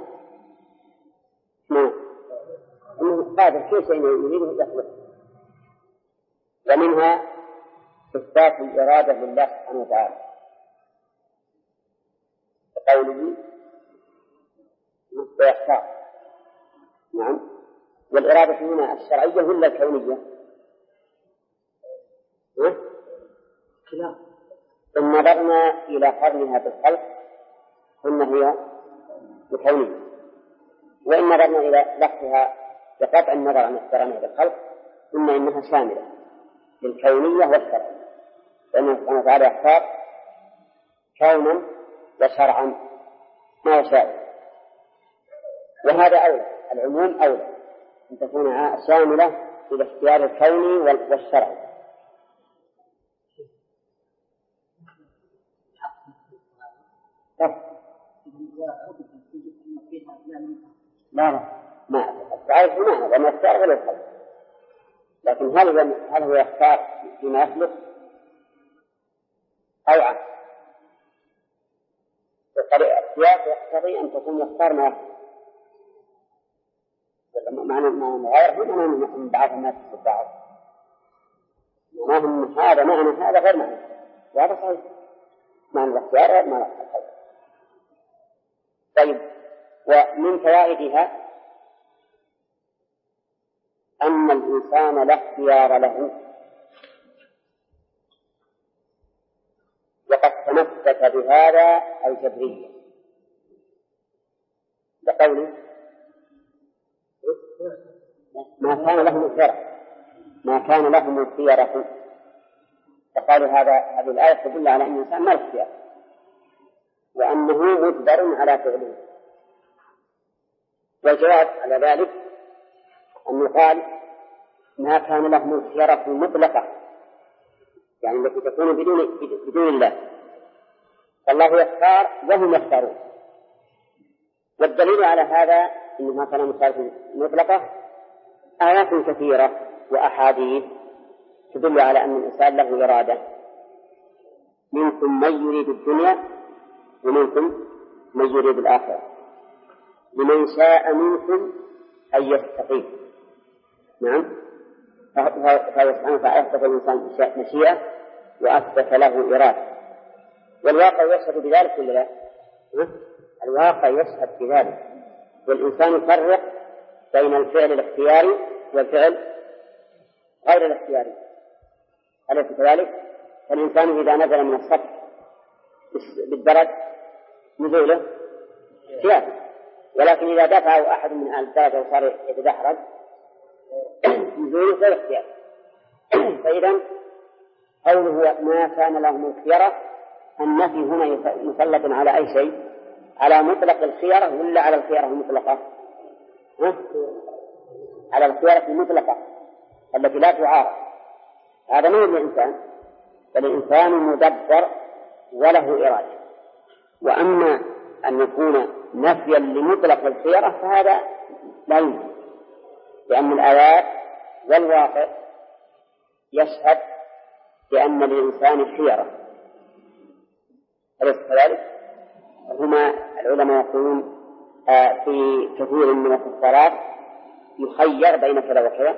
أنه قادر كل شيء يريده يخلق. ومنها إثبات الإرادة لله سبحانه وتعالى، بقوله ويختار. نعم. والإرادة هنا الشرعية ولا الكونية؟ إن نظرنا إلى قرنها بالخلق قلنا هي الكونية، وإن نظرنا إلى لفظها بقطع النظر عن اقترانها بالخلق قلنا إنها شاملة للكونية والشرعية، لأنه سبحانه وتعالى يختار كونا وشرعا ما يشاء. وهذا أولى، العموم أولى أن تكون شاملة إلى اختيار الكوني والشرعي. لا ما التعارف بمعنى لأنه يختار غير الخلق، لكن هل هو يختار فيما يخلق أو عكس؟ السياق يقتضي أن تكون يختار ما يخلق، معنى غير من بعض الناس بالبعض، معناه هذا معنى هذا غير معنى هذا صحيح، معنى الاختيار غير معنى الخلق. طيب، ومن فوائدها أن الإنسان لا اختيار له، وقد تمسك بهذا الجبرية بقوله ما كان لهم الخيرة، ما كان لهم الخيرة. فقالوا هذه الآية تدل على أن الإنسان ما له اختيار، وأنه مجبر على فعله. والجواب على ذلك أن يقال ما كان لهم الخيرة مطلقة، يعني التي تكون بدون الله، فالله يختار وهم يختارون. والدليل على هذا إنما كان الخيرة مطلقة آيات كثيرة وأحاديث تدل على أن الإنسان له إرادة: منكم من يريد الدنيا ومنكم من يريد الآخرة، لمن شاء منكم أن يستقيم. نعم. فهو سبحانه وتعالى أثبت الإنسان مشيئة وأثبت له إرادة، والواقع يشهد بذلك ولا لا؟ الواقع يشهد بذلك، والإنسان يفرق بين الفعل الاختياري والفعل غير الاختياري، أليس كذلك؟ فالإنسان إذا نزل من السطح بالدرج نزوله اختياري، ولكن إذا دفعه أحد من أهل الدرجة وصار يتدحرج نزوله غير اختياري. فإذا قوله ما كان لهم الخيرة، النفي هنا مسلط على أي شيء؟ على مطلق الخيرة ولا على الخيرة المطلقة؟ على الخيرة المطلقة التي لا تعارض. هذا ما هو الإنسان، بل الإنسان مدبر وله إرادة. وأما أن يكون نفيا لمطلق الخيرة فهذا لا يمكن، لأن الآيات والواقع يشهد بأن للإنسان خيرة، أليس كذلك؟ هما العلماء يقولون في كثير من الكفارات يخير بين كذا وكذا.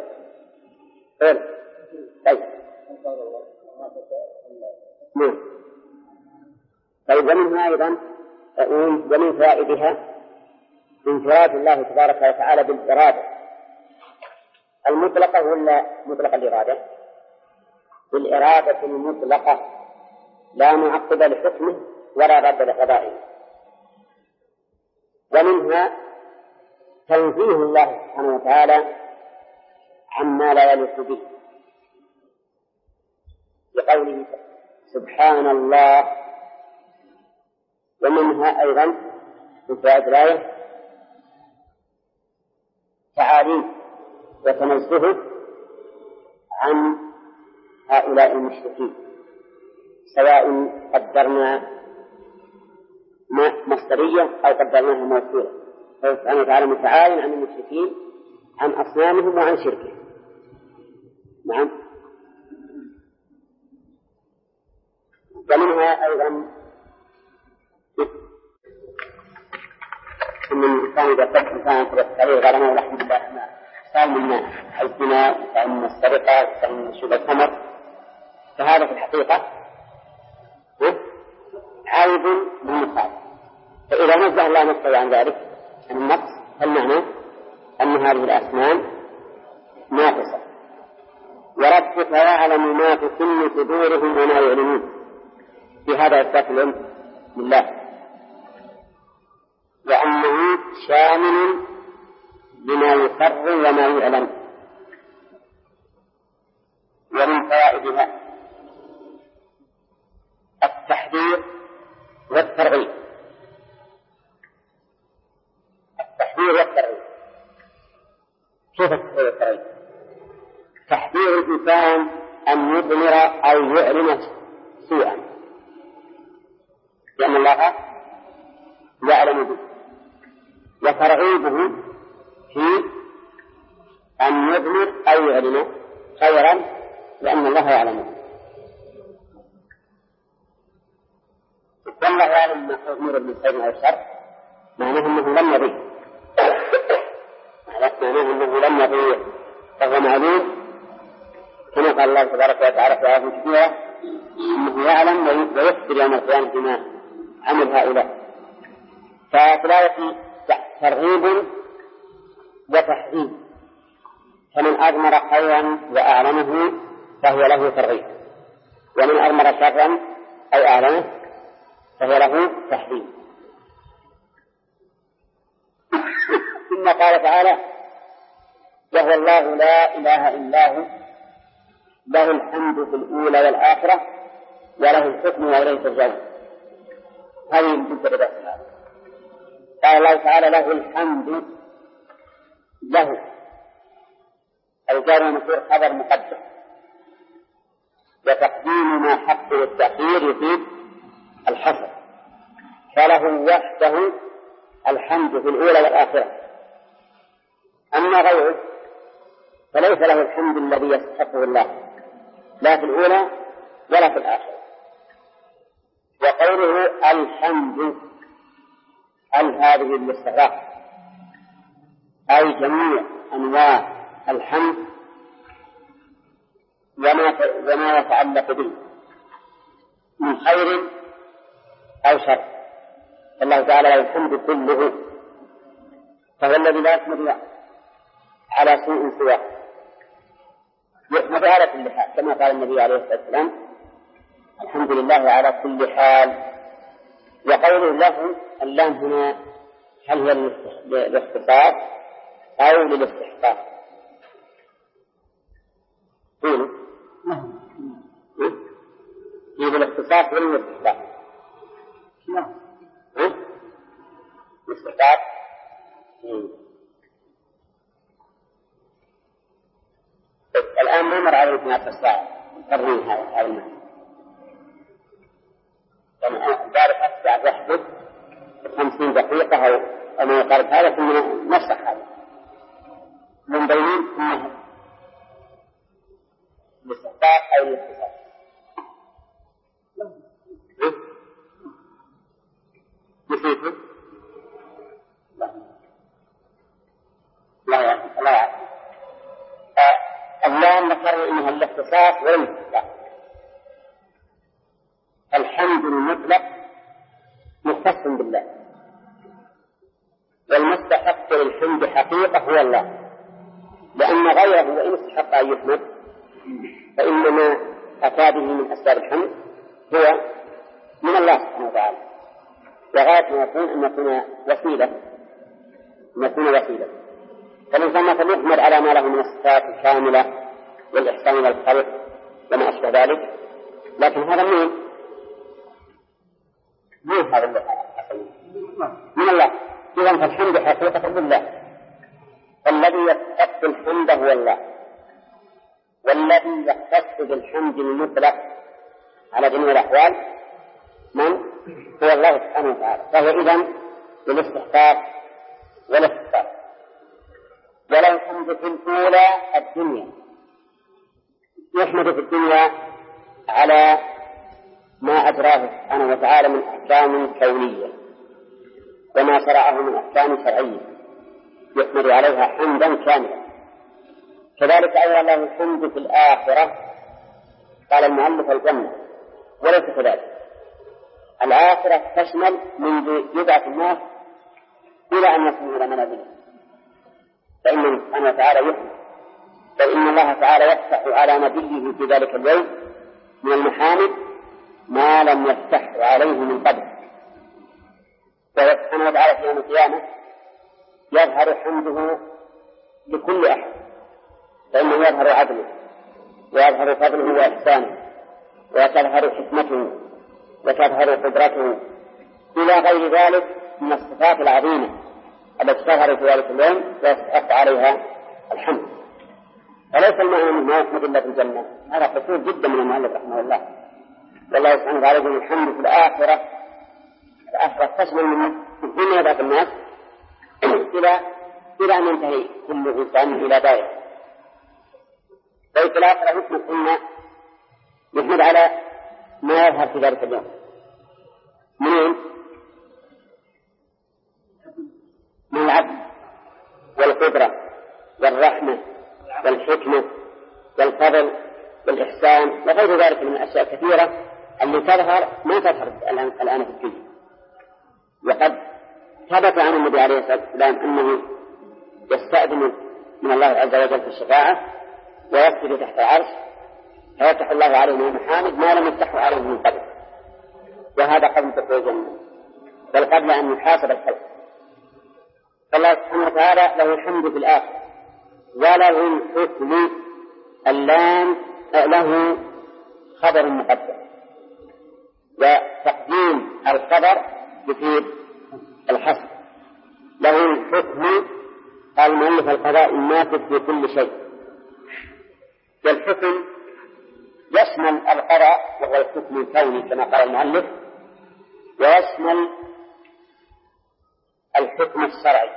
طيب. طيب، ومنها أيضا ومن فوائدها انفراد الله تبارك وتعالى بالإرادة المطلقة ولا مطلق الإرادة؟ بالإرادة المطلقة لا معقب لحكمه ولا رد لقضائه. ومنها تنزيه الله سبحانه وتعالى عما لا يليق به بقوله سبحان الله. ومنها أيضا من فوائد الآية تعاليم وتنزهه عن هؤلاء المشركين، سواء قدرنا مصدرية أو قدرناها موصولة، سبحانه وتعالى متعال عن المشركين عن أصنامهم وعن شركهم. نعم. ومنها أيضا أن الإنسان إذا قد إنسان تبتليه غرمه رحمة الله صار من الزنا صار من السرقة صار من شرب الخمر، فهذا في الحقيقة عيب بالمصاب. فإذا نزه الله نفسه عن ذلك عن النقص فالمعنى أن هذه الأسنان ناقصة. وربك يعلم ما في كل صدورهم وما يعلمون، في هذا إثبات العلم لله وأنه شامل لما يسر وما يعلم. ومن فوائدها التحذير والترغيب. التحذير والترغيب كيف التحذير والترغيب؟ تحذير الإنسان أن يضمر أو يعلن سوءا لأن الله يعلم به، وترغيبه في أن يضمر أو يعلن خيرا لأن الله يعلمه. والله يعلم ما يضمر من خير أو شر معناه أنه لم يضيع، معناه أنه لم يضيع، فهو معلوم كما قال الله تبارك وتعالى في آية كثيرة أنه يعلم ويخبر يوم القيامة بما عمل هؤلاء. فتلاقي ترغيب وتحذير، فمن أضمر خيرا وأعلمه فهو له ترغيب، ومن أضمر شرا أو أعلمه فهو له تحذير. ثم قال تعالى وهو الله لا إله إلا هو له الحمد في الأولى والآخرة وله الحكم وإليه ترجعون. هذه المبتدأ. قال الله تعالى له الحمد، له الجار والمجرور خبر مقدم، وتقديم ما حقه التأخير يفيد الحصر، فله وحده الحمد في الأولى والآخرة. أما غيره فليس له الحمد الذي يستحقه الله لا في الأولى ولا في الآخرة. وقوله الحمد هذه الاستغراق أي جميع أنواع الحمد وما يتعلق به من خير أو شر. الله تعالى له الحمد كله، فهو الذي لا يحمد على سوء سواه، يحمد على كل حال كما قال النبي عليه الصلاة والسلام الحمد لله على كل حال. وقوله له اللام هنا هل هي للاختصاص أو للاستحقاق؟ قولوا هي للاختصاص ولا للاستحقاق؟ الاستحقاق. الآن ما مر عليه 12 ساعة قرنين هذا المعنى، ذلك الساعة يحدث 50 دقيقة أو ما يقارب هذا ثم نفسخ هذا من بينين ثم الاستحقاق أو الاختصاص. نسيته؟ لا يعلم. اللام ذكر إنها الاختصاص والاستحقاق. الحمد المطلق مختص بالله، والمستحق غيره وإن استحق أن يحمد فإنما أتى به من أسباب الحمد هو من الله سبحانه وتعالى، وغاية ما يكون أن نكون وسيلة. فالإنسان مثلا يحمد على ما له من الصفات الكاملة والإحسان إلى الخلق وما أشبه ذلك، لكن هذا من هذا من الله. إذن فالحمد حقيقة لله، فالذي يختص بالحمد هو الله، والذي يختص بالحمد المطلق على جميع الأحوال من هو الله سبحانه وتعالى، فهو إذن للاستحقاق والاستحقاق. ولا الحمد في الأولى الدنيا، يحمد في الدنيا على ما أجراه سبحانه وتعالى من أحكام كونية وما شرعه من أحكام شرعية يحمد عليها حمدا كاملا. كذلك أيضا له الحمد في الآخرة، قال المؤلف الجنة، وليس كذلك. الآخرة تشمل منذ يبعث الناس إلى أن يصلوا إلى منازله، فإن سبحانه وتعالى يحمد، فإن الله تعالى يفتح على نبيه في ذلك اليوم من المحامد ما لم يفتح عليه من قبل. سبحانه وتعالى في يوم القيامة يظهر حمده لكل أحد، فإنه يظهر عدله ويظهر فضله وإحسانه وتظهر حكمته وتظهر قدرته إلى غير ذلك من الصفات العظيمة التي تظهر في ذلك اليوم ويستحق عليها الحمد. فليس المعنى ما يحمد الله في الجنة، هذا قصور جدا من المؤلف رحمه الله. والله سبحانه وتعالى يقول الحمد في الآخرة. الآخرة تشمل من الدنيا ذات الناس إلى أن ينتهي كل إنسان إلى دائرة. ففي الآخرة يحمد على ما يظهر في ذلك اليوم من العدل والقدرة والرحمة والحكمة والفضل والإحسان وغير ذلك من الأشياء الكثيرة اللي تظهر ما تظهر الآن في الدنيا. وقد ثبت عن النبي عليه الصلاة والسلام أنه يستأذن من الله عز وجل في الشفاعة ويسجد تحت العرش فيفتح الله عليه من المحامد ما لم يفتحه عليه من قبل، وهذا قبل دخول الجنة بل قبل أن يحاسب الخلق. فالله سبحانه وتعالى له الحمد في الآخرة، وله الحكم اللام له خبر مقدم، وتقديم الخبر يفيد الحصر. له الحكم قال المؤلف القضاء النافذ في كل شيء، والحكم يشمل القضاء وهو الحكم الكوني كما قال المؤلف، ويشمل الحكم الشرعي،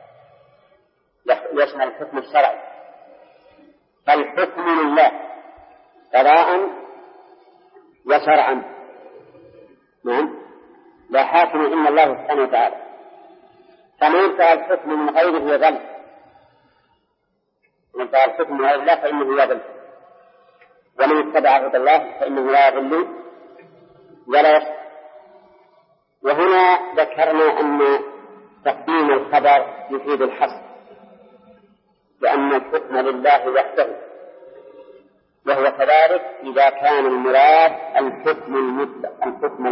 يشمل الحكم الشرعي. فالحكم لله قضاء وشرعا، نعم، لا حاكم إلا الله سبحانه وتعالى. فمن ينتهى الحكم من غيره يضل، من ينتهى الحكم من غير الله فإنه يضل، ومن اتبع هدى الله فإنه لا يضل ولا يشقى. وهنا ذكرنا أن تقديم الخبر يفيد الحصر، لأن الحكم لله وحده، وهو كذلك إذا كان المراد الحكم المطلق.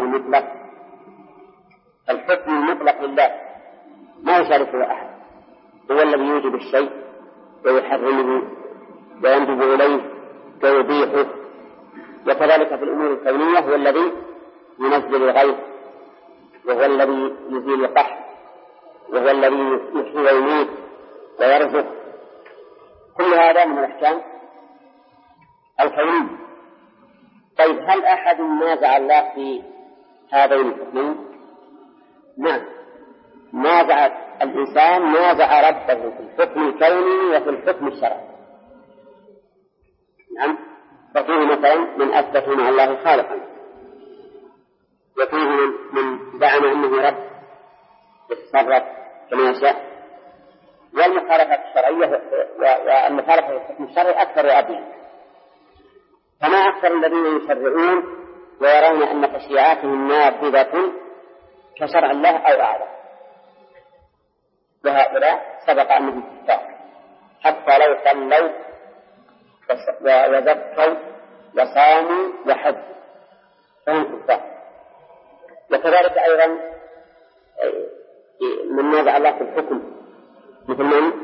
الحكم المطلق لله ما يشاركه أحد، هو الذي يوجب الشيء ويحرمه ويندب إليه ويبيحه. وكذلك في الأمور الكونية هو الذي ينزل الغيث، وهو الذي يزيل القحط، وهو الذي يحيي ويميت ويرزق. كل هذا من الأحكام الكونية. طيب هل أحد نازع الله في هذين الحكمين؟ نعم، نازع الإنسان نازع ربه في الحكم الكوني وفي الحكم الشرعي. نعم، ففيه مثلا من أثبت مع الله خالقا، وفيه من زعم أنه رب يتصرف كما يشاء. والمخالفة الشرعية والمخالفة في الحكم الشرعي أكثر وأبين، فما أكثر الذين يشرعون ويرون أن تشريعاتهم نافذة كشرع الله أو أعلى، وهؤلاء سبق أنهم كفار حتى حتى لو صلوا وزكوا وصاموا وحجوا فهم كفار. وكذلك أيضا من نازع الله في الحكم مثل من؟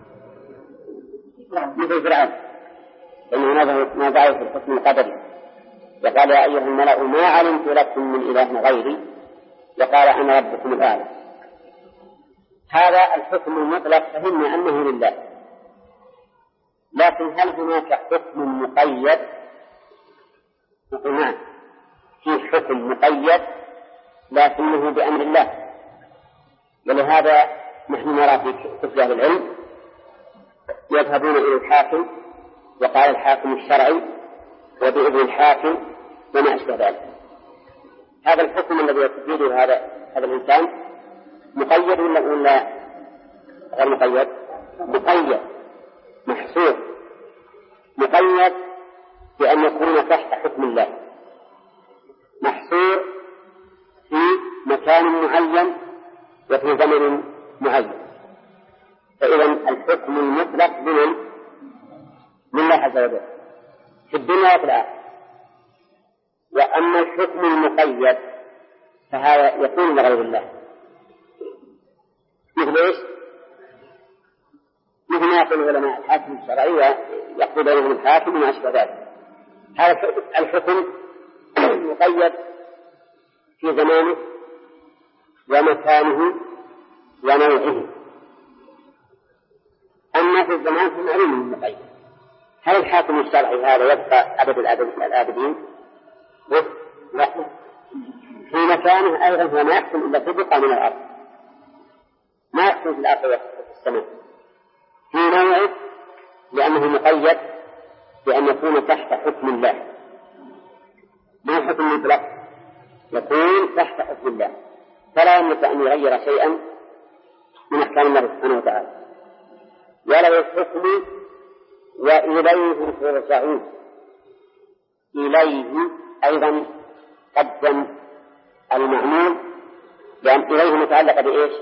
مثل فرعون، إنه نازعه في الحكم القدري وقال يا أيها الملأ ما علمت لكم من إله غيري وقال أنا ربكم الأعلى. هذا الحكم المطلق فهمنا أنه لله، لكن هل هناك حكم مقيد؟ نعم، في حكم مقيد لكنه بأمر الله. ولهذا نحن نرى في كتب أهل العلم يذهبون إلى الحاكم وقال الحاكم الشرعي وبإذن الحاكم وما أشبه ذلك. هذا الحكم الذي يستفيده هذا الإنسان مقيد ولا غير مقيد؟ مقيد محصور، مقيد بأن يكون تحت حكم الله، محصور في مكان معين وفي زمن معين. فإذا الحكم المطلق من الله عز وجل في الدنيا وفي الآخرة. وأما الحكم المقيد فهذا يكون لغير الله، مثل إيش؟ مثل ما يقول العلماء الحاكم الشرعي ويقضي بينهم الحاكم وما أشبه ذلك. هذا الحكم مقيد في زمانه ومكانه ونوعه. أما في الزمان فمعلوم مقيد. هل الحاكم الشرعي هذا يبقى أبد الآبدين؟ لا، في مكانه أيضا هو ما يحكم إلا في بقعة من الأرض، ما يحكم في الأرض وفي السماء. في نوعه لأنه مقيد بأن يكون تحت حكم الله، ما حكم مطلق، يكون تحت حكم الله، فلا يملك أن يغير شيئا من أحكام الله سبحانه وتعالى. وله الحكم وإليه ترجعون. إليه أيضا قدم المعمول لأن إليه متعلق بإيش؟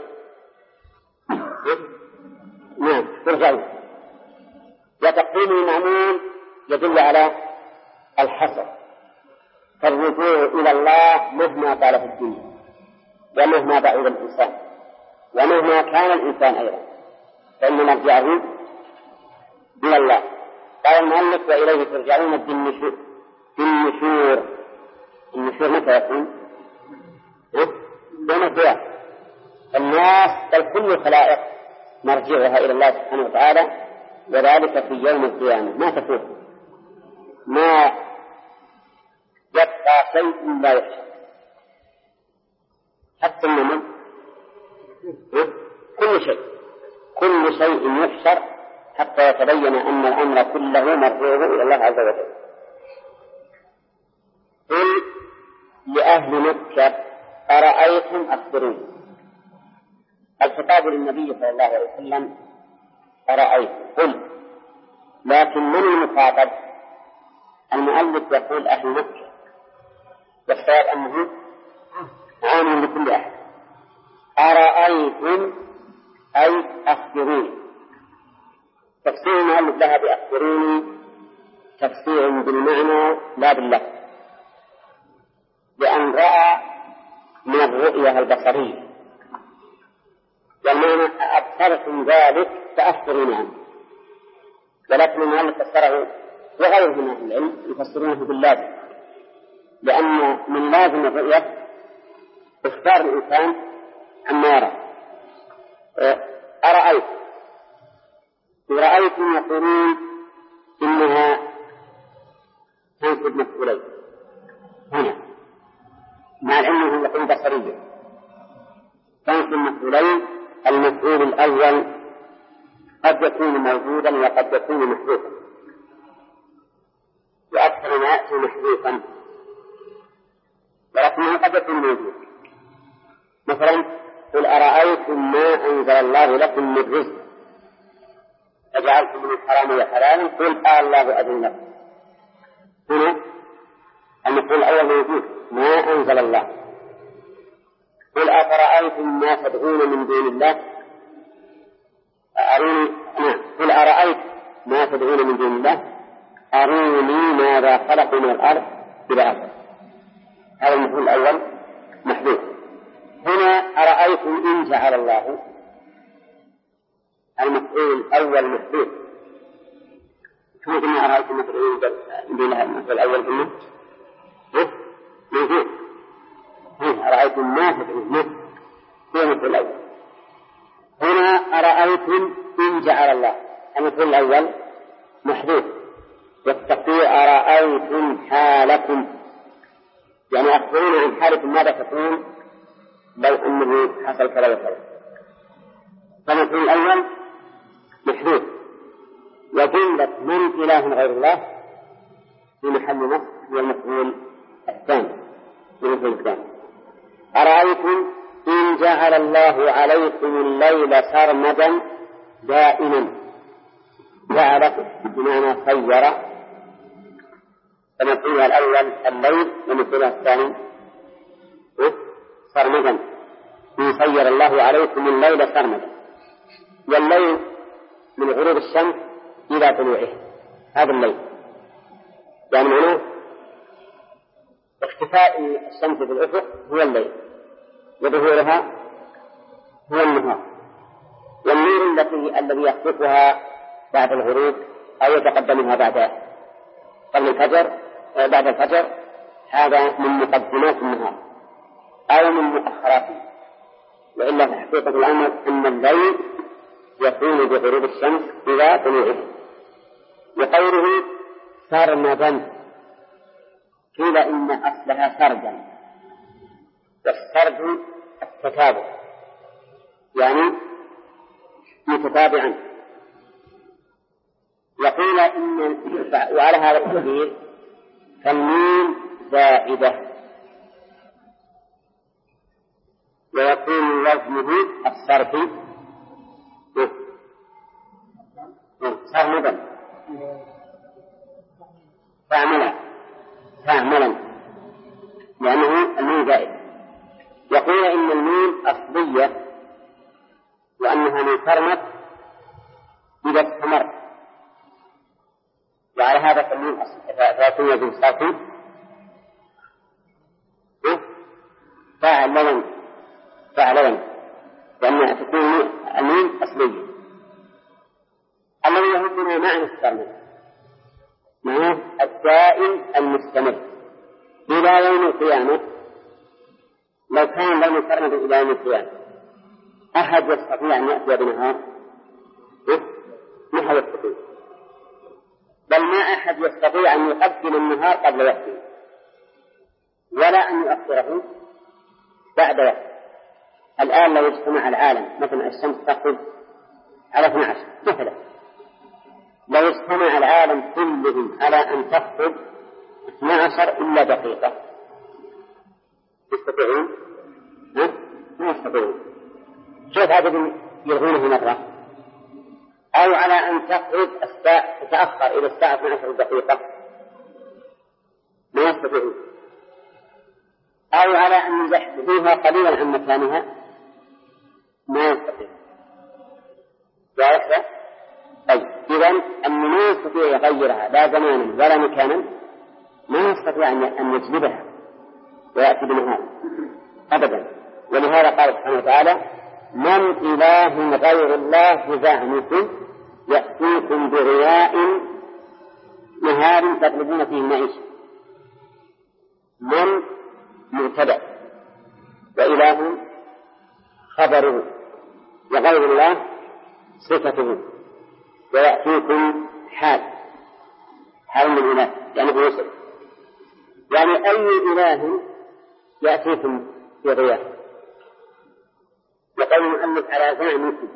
نعم ترجعون. وتقديم المعمول يدل على الحصر، فالرجوع إلى الله مهما طال في الدنيا ومهما بعد الإنسان ومهما كان الإنسان أيضا فإن مرجعه إلى الله. قال المؤلف وإليه ترجعون بالنشور. النشور متى يكون؟ يوم القيامة. الناس بل كل الخلائق مرجعها إلى الله سبحانه وتعالى، وذلك في يوم القيامة ما تفوت، ما يبقى شيء لا يحشر حتى النمل، كل شيء يحشر حتى يتبين أن الأمر كله مرجوه إلى الله عز وجل. قل لأهل مكة أرأيتم أخبروني. الخطاب للنبي صلى الله عليه وسلم أرأيتم، قل، لكن من المخاطب؟ المؤلف يقول أهل مكة، والصواب أنه عام لكل أحد. أرأيتم أي أخبروني. تفسير المؤلف لها بأخبروني تفسير بالمعنى لا باللفظ، لأن رأى من الرؤية البصرية، والمعنى أبصرتم ذلك فأخبروني عنه. ولكن المؤلف فسره وغيره من أهل العلم يفسرونه باللازم، لأن من لازم الرؤية إخبار الإنسان عما يرى. رأيتم يقولون إنها تنسب مفعولين هنا مع العلم يكون بصريا. تنسب مفعولين، المفعول الأول قد يكون موجودا وقد يكون محذوفا، وأكثر ما يأتي محذوفا، ولكنه قد يكون موجود. مثلا قل أرأيتم ما أنزل الله لكم من رزق أجعلتم من الحرام وحلالا قل الله أذن لكم. هنا المفعول الأول موجود ما أنزل الله. قل أفرأيتم ما تدعون من دون الله أروني. نعم قل أرأيت ما تدعون من دون الله أروني ماذا خلقوا من الأرض إلى آخره. هذا المفعول الأول محذوف. هنا أرأيتم إن جعل الله، المفعول الأول محذوف. كما قلنا أرأيتم ما تدعون من دون الله، المفعول الأول قلنا موجود. أرأيتم ما تدعون هو المفعول الأول. هنا أرأيتم إن جعل الله، المفعول الأول محذوف، والتقدير أرأيتم حالكم، يعني أخبرون عن حالكم ماذا تكون لو أنه حصل كذا وكذا. فالمفعول الأول محذوف، وجملة من إله غير الله في محل نصب هو المفعول الثاني. أرأيتم إن جعل الله عليكم الليل سرمدا دائما، جعل بمعنى خير، فمفعولها الأول الليل ومفعولها الثاني سرمدا، يخير الله عليكم الليل سرمدا. والليل من غروب الشمس إلى طلوعه، هذا الليل، يعني معناه اختفاء الشمس في الأفق هو الليل، وظهورها هو النهار. والنور الذي يخطفها بعد الغروب أو يتقدمها قبل الفجر بعد الفجر، هذا من مقدمات النهار أو من مؤخراته. وإلا في حقيقة الأمر أن الليل يكون بغروب الشمس إلى طلوعه. وقوله سرمدا، قيل إن أصلها سردا، والسرد التتابع، يعني متتابعا. وقيل إن وعلى هذا التقدير فالميم زائدة، ويكون وزنه الصرف سرمدا فاعملا، لأنه الميم زائد. يقول إن الميم أصلية، وأنها من سرمت إذا استمر، وعلى هذا فالميم فيكون وزن صرف فاعلا، لأنها تكون الميم أصلية. الذي يهمنا معنى السرمد، معناه الدائم المستمر إلى يوم القيامة. لو كان لم يسرمد إلى يوم القيامة أحد يستطيع أن يأتي بنهار؟ ما هو يستطيع، بل ما أحد يستطيع أن يقدم النهار قبل وقته، ولا أن يؤخره بعد وقته. الآن لو اجتمع العالم، مثلا الشمس تخرج على 12 مثلا، لو اجتمع العالم كلهم على أن تخرج 12 إلا دقيقة، يستطيعون؟ ما يستطيعون. كيف هذا يلغونه مرة؟ أو على أن تخرج الساعة تتأخر إلى الساعة 12 دقيقة، ما يستطيعون. أو على أن يزحزحوها قليلا عن مكانها، ما يستطيع. واضح؟ طيب، إذن أن ما يستطيع يغيرها لا زمانا ولا مكانا، ما يستطيع أن يجلبها ويأتي بنهار أبدا. ولهذا قال سبحانه وتعالى: من إله غير الله زعمكم يأتيكم بضياء نهار تطلبون فيه المعيشة. من مبتدأ، وإله خبره، وغير الله صفته، ويأتيكم حال من الإله، يعني بوصف، يعني أي إله يأتيكم بضياء. وقال المؤلف على زعمكم،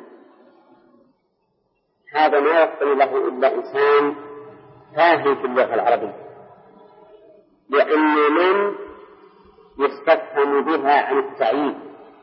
هذا ما يقبل له إلا إنسان فاهم في اللغة العربية، لأن من يستفهم بها عن التعيين،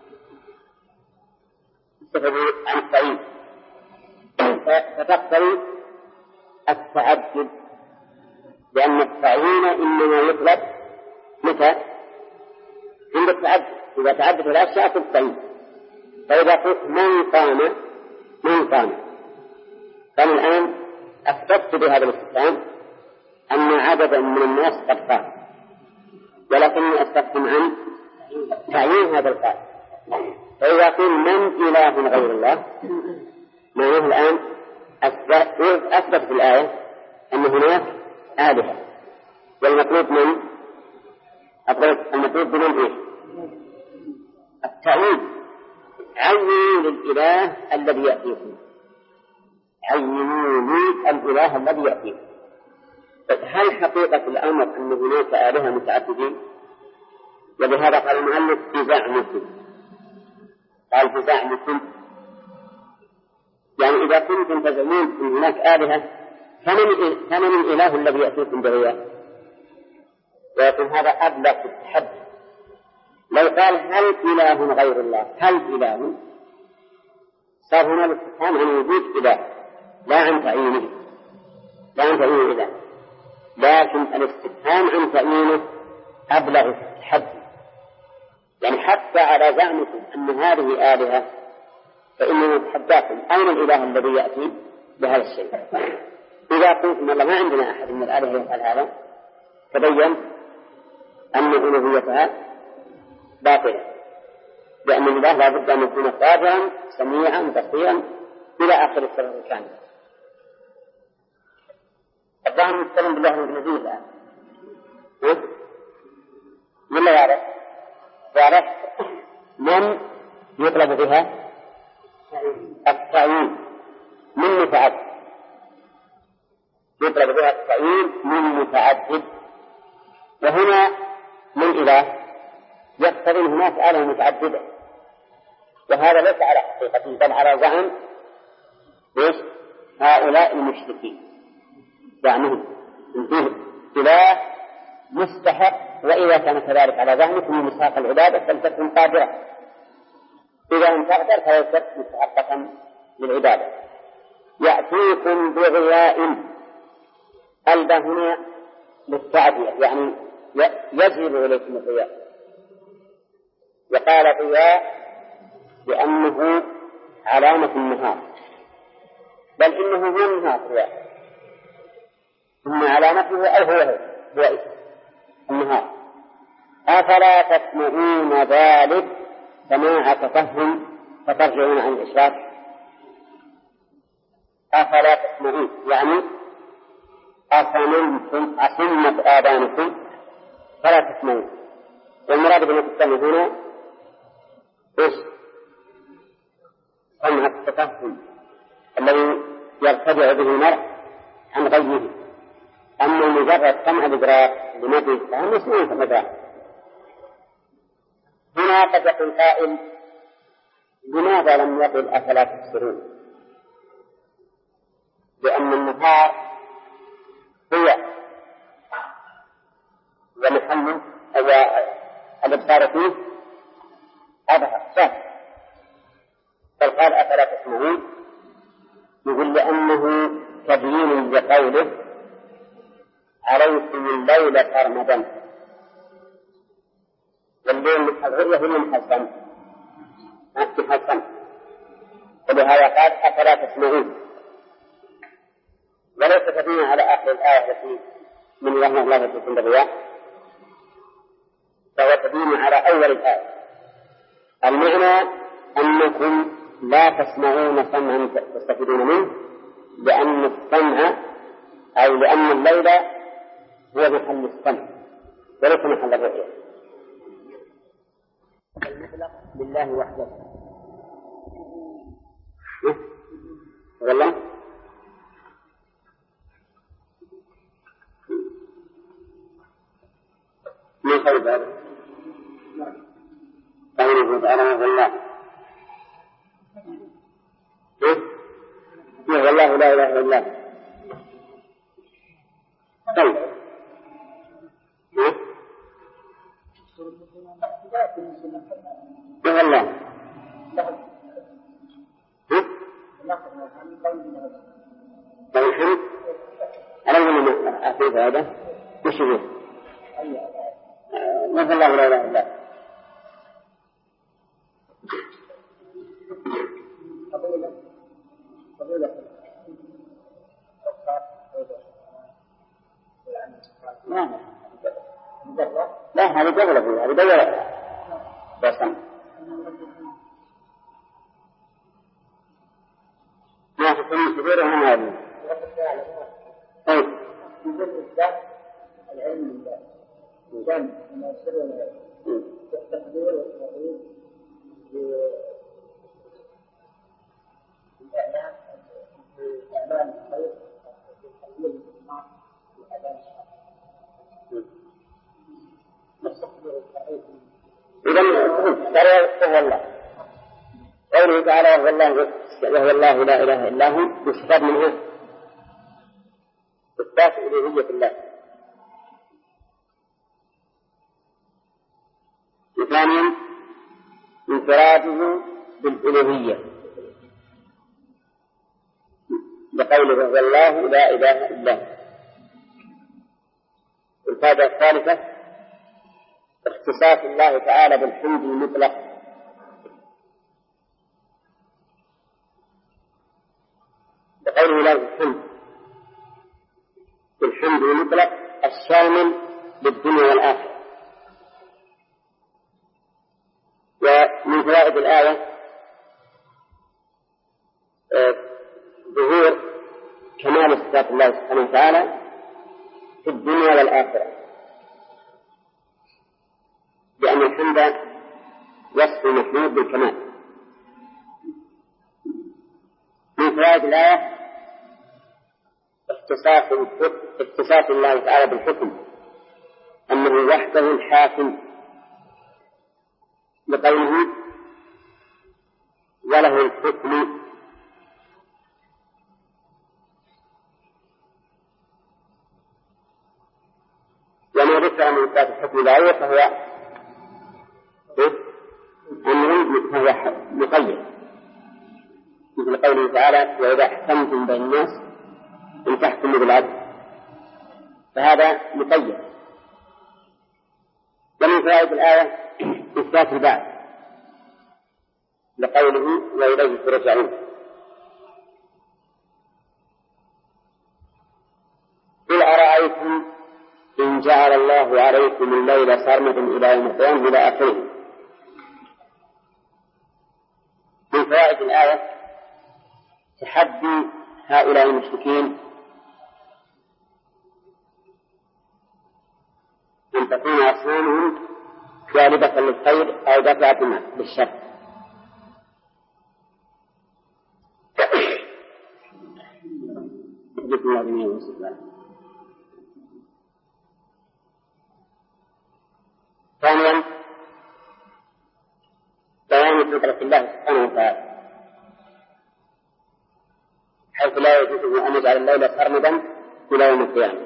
فتقتضي التعدد، لأن التعيين إنما يطلب متى؟ عند التعدد. إذا تعدد الأشياء تبتعين. فإذا قلت من قام فأنا الآن أثبت بهذا الاستفهام أن عددا من الناس قد قال، ولكني أستفهم عن تعيين هذا القائل. فإذا قيل من إله غير الله، معناه الآن أثبت في الآية أن هناك آلهة، والمطلوب من المطلوب بمن إيه؟ التعيين. عينوا للإله الذي يأتيكم، عينوا لي الإله الذي يأتيكم. هل حقيقة الأمر أن هناك آلهة متعددين؟ ولهذا قال المؤلف بزعمكم، قال بزعمكم، يعني إذا كنتم تزعمون أن هناك آلهة فمن الإله الذي يأتيكم به؟ ويكون هذا أبلغ في التحدي. لو قال هل إله غير الله، هل إله، صار هنا الاستفهام عن وجود إله لا عن تعيينه، لا عن تعيين إله، لكن الاستفهام عن تعيينه أبلغ في التحدي. يعني حتى على زعمكم أن هذه آلهة فإننا نتحداكم أين الإله الذي يأتي بهذا الشيء؟ إذا قلتم والله ما عندنا أحد من الآلهة يفعل هذا، تبين أن ألوهيتها باطلة، لأن الله لا بد أن يكون قادرا سميعا بصيرا إلى آخر السبب الكامل. الظاهر نتكلم بالله النبي الآن، ولا يعرف من يطلب بها التعيين من متعدد، يطلب بها التعيين من متعدد. وهنا من إله يقتضي هناك آلهة متعددة، وهذا ليس على حقيقته بل على زعم هؤلاء المشركين، زعمهم فيه إله مستحق، وإذا كان كذلك على زعمكم من مساق العبادة فلتكن قادرة، إذا لم تقدر فليست مستحقة للعبادة. يأتيكم بضياء، البا هنا للتعدية، يعني يجلب إليكم الضياء. وقال ضياء لأنه علامة النهار، بل إنه هو النهار ضياء، ثم علامته أو هو النهار. أفلا تسمعون ذلك سماع تفهم فترجعون عن الإشراك؟ أفلا تسمعون يعني أصمت آذانكم فلا تسمعون. والمراد بالتسمع هنا إيش؟ سمع التفهم الذي يرتدع به المرء عن غيره. أما مجرد سمع الإدراك لمدى الفهم يسمعون في الإدراك. هنا قد يقول قائل لماذا لم يقل أفلا تبصرون؟ لأن النهار هو ومحمد الإبصار فيه أظهر سهل، فقال أفلا تسمعون، يقول لأنه تبيين لقوله عليكم الليل سرمدا، والليل الرؤية هي محسن ولهذا قال أفلا تسمعون، وليس تبين على آخر الآية التي من الله لا يتركون بالرياء، فهو تبين على أول الآية. المعنى أنكم لا تسمعون سمعا تستفيدون منه، لأن السمع أو لأن الليل هو محل السمع وليس محل الرؤية. المطلق لله وحده والله من خير هذا قوله تعالى والله والله لا إله إلا الله. طيب والله الحمد أنا أقول هذا وش هو مثل الله لا إله إلا لا هذه جبل فيها هذه دولة بسم ما تكون كبيرة وما هذه أي العلم لله وجمع ما يصير التقدير والتقدير بالإعلام بإعلام الخير والتقدير بالإسماء والإعلام إذن هو الله قوله تعالى وهو الله لا إله إلا هو يستفاد منه إثبات ألوهية الله. ثانيا انفراده بالألوهية بقوله وهو الله لا إله إلا هو. الفائدة الثالثة اختصاص الله تعالى بالحمد المطلق بقوله له الحمد بالحمد المطلق الشامل للدنيا والآخرة. ومن فوائد الآية ظهور كمال صفات الله سبحانه وتعالى في الدنيا والآخرة، لأن الحمد وصف محمود بالكمال. من فوائد الآية اختصاص الله تعالى بالحكم أنه وحده الحاكم بقوله وله الحكم. وما ذكر من إثبات الحكم الآية فهو أمر مقيد، مثل قوله تعالى وإذا أحكمتم بين الناس أن تحكموا بالعدل، فهذا مقيد. ومن فوائد الآية إثبات البعث لقوله وإليه ترجعون. قل أرأيتم إن جعل الله عليكم الليل سرمدا إلى يوم القيامة إلى آخره. من فوائد الآية تحدي هؤلاء المشركين أن تكون أصنامهم جالبة للخير أو دافعة للشر. ثانيا بيان قدرة الله سبحانه وتعالى حيث لا يجوز أن يجعل الليل سرمدا إلى يوم القيامة.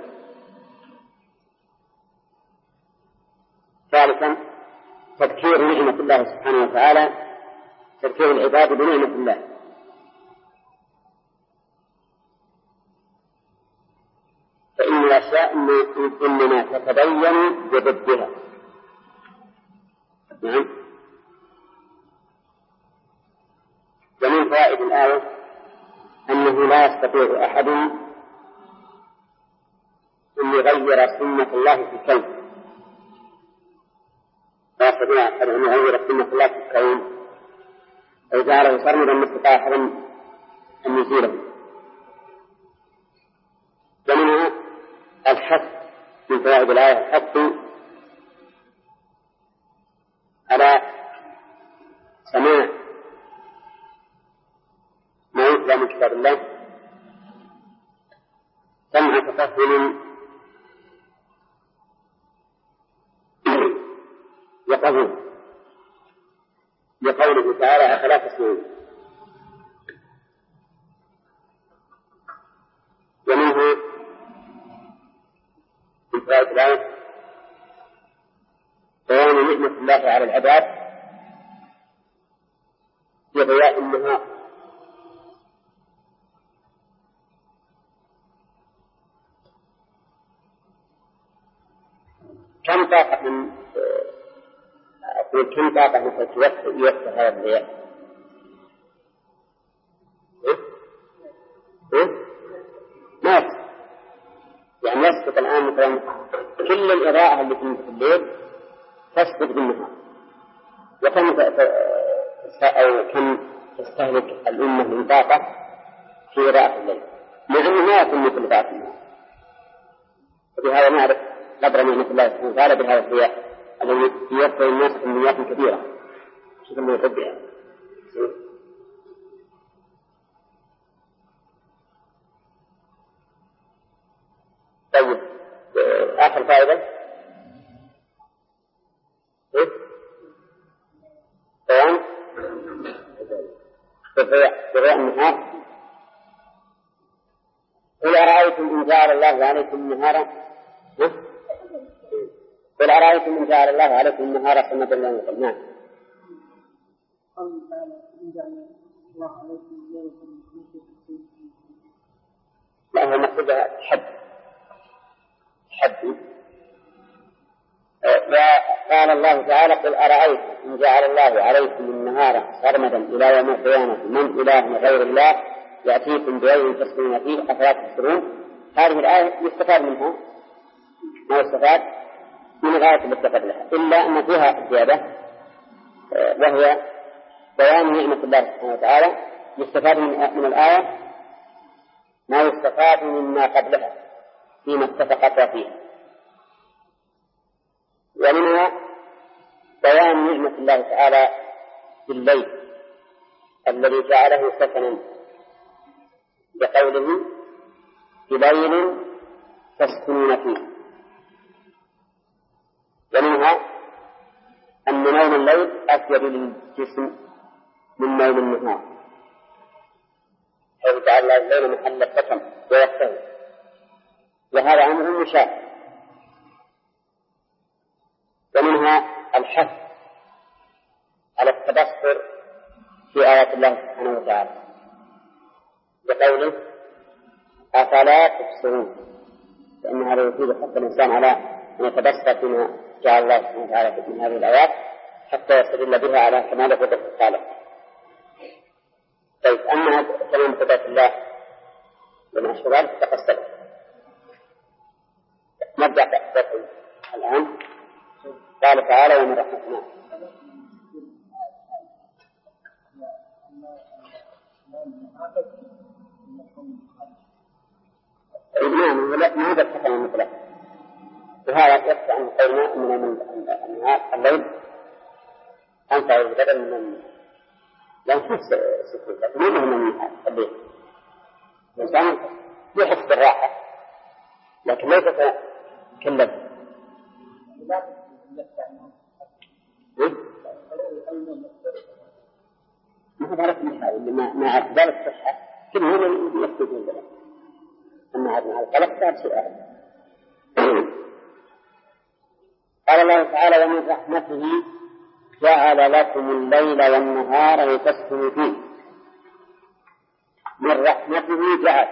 ثالثا تذكير نعمة الله سبحانه وتعالى، تذكير العباد بنعمة الله. فإن الأشياء إنما تتبين بضدها. نعم. ومن فوائد الآية أنه لا يستطيع أحد أن يغير سنة الله في الكون، لا يستطيع أحد أن يغير سنة الله في الكون أو جعله سرمدا ما استطاع أحد أن يزيله. ومنها الحث من فوائد الآية الحث على سماع ما يتلى من كتاب الله سمع تفهم وقبول، لقوله تعالى أفلا تسمعون. ومنه من فوائد الآية بيان نعمة الله على العباد في ضياء النهار. كم طاقة كم طاقة يوفر هذا الضياء؟ ما يعني يسقط الآن مثلا كل الإضاءة اللي في الليل تسقط بالنهار. كم تستهلك الأمة من طاقة في إضاءة الليل، مع أنه ما يكون مثل إضاءة النهار. وبهذا نعرف قدر نعمة الله سبحانه وتعالى بهذا الضياء الذي يوفر الناس كميات كبيرة. شوف ما يحبها. طيب آخر فائدة بضياء النهار. قل أرأيتم إن جعل الله عليكم النهار قل أرأيتم إن جعل الله عليكم النهار سرمدا إلى يوم القيامة. نعم. لا هو مقصودها حد. وقال الله تعالى قل أرأيتم إن جعل الله عليكم النهار سرمدا إلى يوم القيامة من إله غير الله يأتيكم بليل تسكنون فيه أفلا تبصرون. هذه الآية يستفاد منها ما يستفاد من الآية التي قبلها، إلا أن فيها زيادة وهي بيان نعمة الله سبحانه وتعالى. يستفاد من الآية ما يستفاد مما قبلها فيما اتفقت فيه، ومنها بيان نعمة الله تعالى بالليل الذي جعله سكنا بقوله بليل تسكنون فيه. ومنها أن نوم الليل أفيد للجسم من نوم النهار، حيث جعل الله الليل محل السكن ويقتضي، وهذا أمر مشاهد. ومنها الحث على التبصر في آيات الله سبحانه وتعالى بقوله أفلا تبصرون، فإن هذا يفيد حتى الإنسان على أن يتبصر فيما جعل الله سبحانه وتعالى من هذه الآيات حتى يستدل بها على كمال قدرة الخالق. طيب أما كلام قدرة الله والمشهورات تقصد نبدأ بأحداثه الآن. قال تعالى ومن رحمتنا ما هذا الحكم مثله، وهذا يقصد عن قولنا من النهار الليل أنفع الغدر من لا نحس سكوتك من النهار الليل. الإنسان يحس بالراحة لكن ليس كالليل. ما هو ذلك من هذا ما عرف ذلك الصحة كل هذا يكتبون ذلك. أما هذا القلق صار سؤال. قال الله تعالى ومن رحمته جعل لكم الليل والنهار لتسكنوا فيه. من رحمته جعل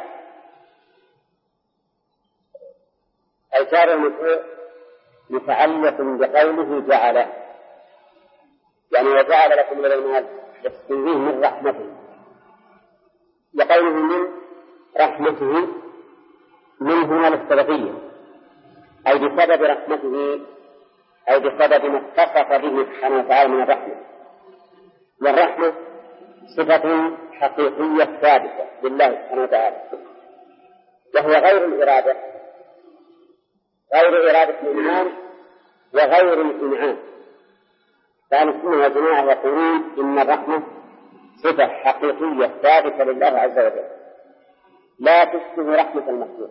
الجار المفعول متعلق بقوله جعل، يعني وجعل لكم الليل والنهار لتسكنوا فيه من رحمته. وقوله من رحمته من هنا للسببية، أي بسبب رحمته، أي بسبب ما اتصف به سبحانه وتعالى من الرحمة. والرحمة صفة حقيقية ثابتة لله سبحانه وتعالى، وهي غير الإرادة، غير إرادة الإنعام وغير الإنعام. فأهل السنة والجماعة يقولون إن الرحمة صفة حقيقية ثابتة لله عز وجل لا تشبه رحمة المخلوق.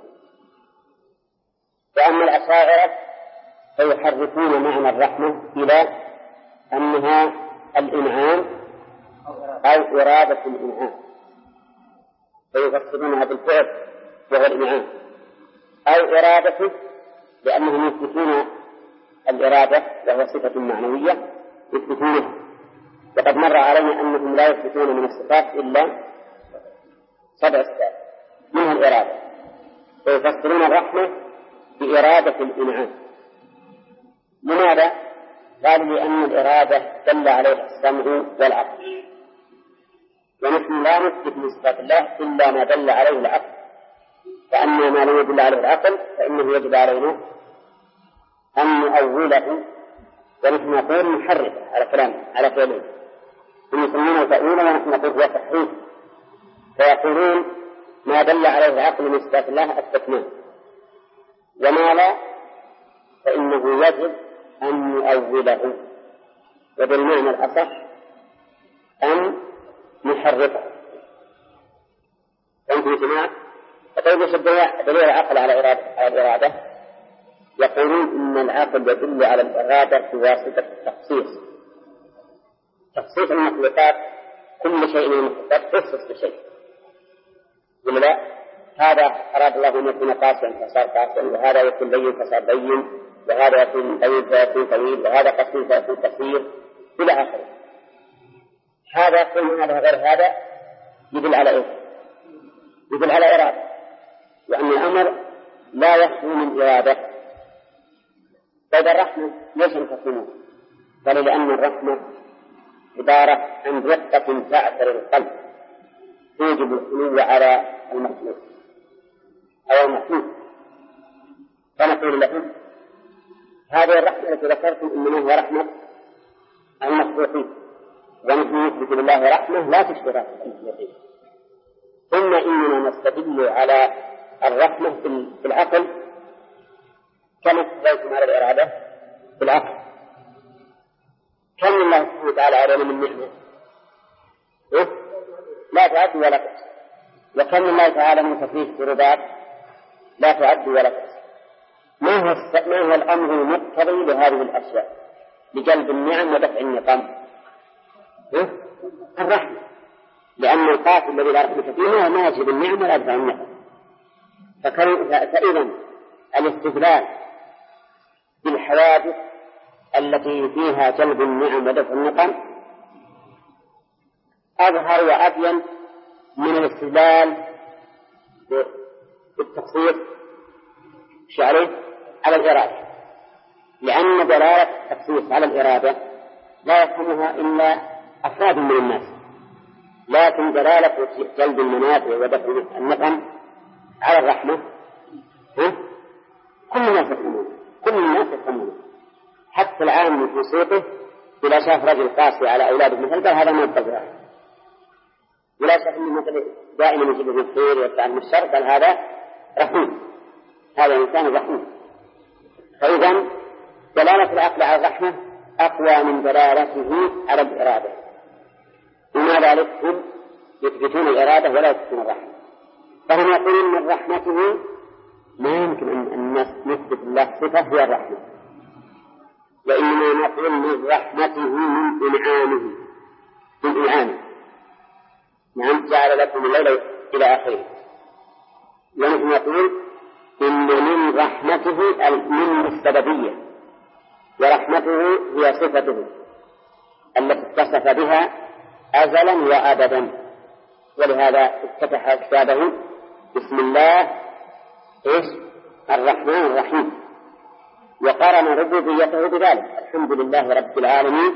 وأما الأشاعرة فيحرفون معنى الرحمة إلى أنها الإنعام أو إرادة الإنعام، فيفسرونها بالفعل وهو الإنعام، أو إرادته لأنهم يثبتون الإرادة وهو صفة معنوية يثبتونها. وقد مر علينا أنهم لا يثبتون من الصفات إلا 7 صفات منها الإرادة، فيفسرون الرحمة بإرادة الإنعام. لماذا؟ قالوا لأن الإرادة دل عليها السمع والعقل، ونحن لا نثبت من صفات الله إلا ما دل عليه العقل، فأما ما لم يدل عليه العقل فإنه يجب علينا أن نؤوله، ونحن نقول نحرف على كلام على فعله، هم يسمونه تأويلا ونحن نقول هو تحريف. فيقولون ما دل عليه العقل من صفات الله أثبتناه، وما لا فإنه يجب أن نؤوله، وبالمعنى الأصح أن نحرفه. فأنتم جماعة فطيب دليل العقل على الإرادة، يقولون إن العقل يدل على الإرادة بواسطة التخصيص، تخصيص المخلوقات، كل شيء من المخلوقات خصص بشيء، ولا هذا أراد الله أن يكون قاسيا فصار قاسيا، وهذا يكون بين فصار بين، وهذا يكون طويل فيكون طويل، وهذا قصير فيكون قصير إلى آخره. هذا كل هذا غير هذا يدل على إيه؟ يدل على إرادة، وأن الأمر لا يخلو من إرادة. طيب الرحمة ليش نقسمه؟ بل لأن الرحمة عبارة عن رقة تعثر القلب توجب الخلو على المخلوق أو المخلوق، فنقول لهم هذه الرحمة التي ذكرتم إنما هي رحمة المخلوقين، ونحن نثبت لله رحمة لا تشبه رحمة المخلوقين. ثم إننا نستدل على الرحمة في العقل كما استدلتم على الإرادة في العقل. كم الله سبحانه وتعالى علينا من نعمة لا تعد ولا تحصى، وكم الله تعالى من تكليف قربات لا تعد ولا تحصى. ما هو الأمر المقتضي لهذه الأشياء لجلب النعم ودفع النقم؟ الرحمة، لأن القاتل الذي لا رحمة فيه ما يجلب النعم ولا يدفع النقم. فإذا الاستدلال بالحوادث التي فيها جلب النعم ودفع النقم أظهر وأبين من الاستدلال بالتخصيص على الإرادة، لأن دلالة التخصيص على الإرادة لا يفهمها إلا أفراد من الناس، لكن دلالة جلب المنافع ودفع النقم على الرحمة كل الناس يفهمون، حتى العام في صوته إذا شاف رجل قاسي على أولاده مثل هذا ما يتبع، ولا شاف أنه مثل دائما يجب الخير ويدفع عن الشر، بل هذا رحيم، هذا إنسان رحيم. فإذا دلالة العقل على الرحمة أقوى من دلالته على الإرادة، ومع ذلك هم يثبتون الإرادة ولا يثبتون الرحمة. فهم يقولون من رحمته ما يمكن أن نثبت الله صفة هي الرحمة، وإنما نقول من رحمته من إنعامه نعم جعل لكم الليل إلى آخره. ونحن نقول إن من رحمته من السببية، ورحمته هي صفته التي اتصف بها أزلا وأبدا، ولهذا افتتح كتابه بسم الله الرحمن الرحيم، وقارن ربوبيته بذلك الحمد لله رب العالمين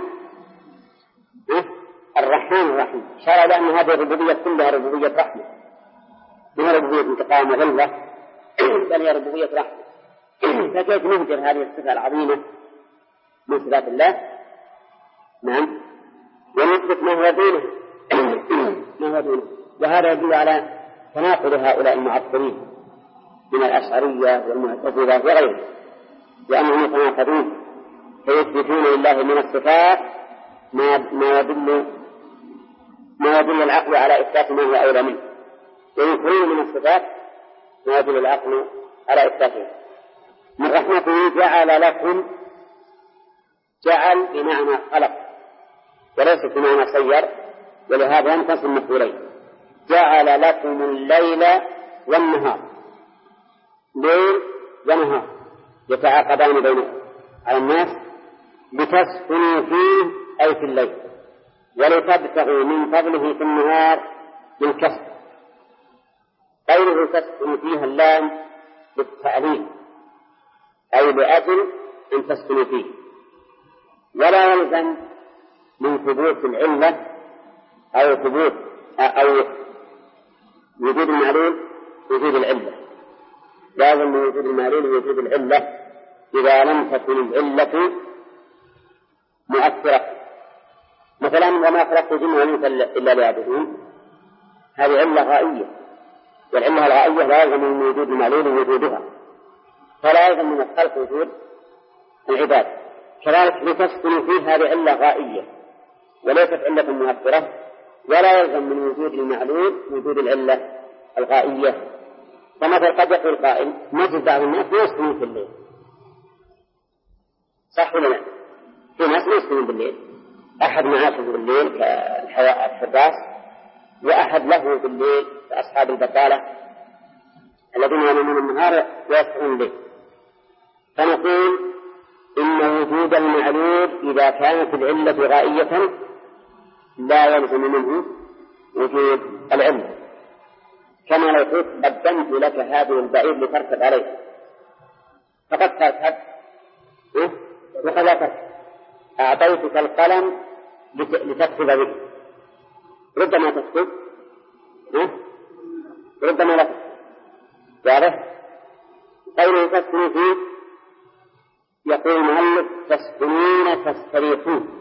الرحمن الرحيم. شرع لأن هذه الربوبية كلها ربوبية رحمة، ما هي ربوبية انتقام وغلظة، بل هي ربوبية رحمة. فكيف نهجر هذه الصفة العظيمة من صفات الله؟ نعم، ونثبت ما هو دونه وهذا يدل على تناقض هؤلاء المعطلين من الأشعرية والمعتزلة وغيرهم، لأنهم يتناقضون فيثبتون لله من الصفات ما يدل العقل على إثبات ما هو أولى منه، وينكرون من الصفات ما يدل العقل على إثباته. من رحمته جعل لكم، جعل بمعنى خلق وليس بمعنى صير، ولهذا ينقسم مفعولين، جعل لكم الليل والنهار، ليل ونهار يتعاقبان بينهم على الناس لتسكنوا فيه أي في الليل، ولتبتغوا من فضله في النهار بالكسب. غيره تسكن فيها اللام بالتعليل أي لأجل أن تسكنوا فيه، ولا يلزم من ثبوت العلة أو ثبوت أو وجود المعلول وجود العلة، لازم من وجود المعلول ووجود العلة إذا لم تكن العلة مؤثرة. مثلا وما خلقت الجن والإنس إلا ليعبدون، هذه علة غائية، والعلة الغائية لا يلزم من وجود المعلول وجودها، فلا يلزم من الخلق وجود العباد. كذلك لتسكن فيه هذه علة غائية وليست علة مؤثرة، ولا يلزم من وجود المعلول وجود العلة الغائية. فمثلا قد يقول قائل نجد بعض الناس يسكنون في الليل، صح ولا لا؟ في ناس يسكنون بالليل، أحد معاشه بالليل كالحراس، وأحد له بالليل كأصحاب البطالة الذين ينامون النهار ويسكنون الليل. فنقول إن وجود المعلول إذا كانت العلة غائية لا يلزم منه وجود العلة، كما لو قلت قدمت لك هذه البعير لتركب عليه فقد تركب وقد لا تركب، أعطيتك القلم لتكتب به، ربما تكتب ربما لا تكتب. واضح؟ قوله تسكن فيه يقول المؤلف تسكنون تستريحون،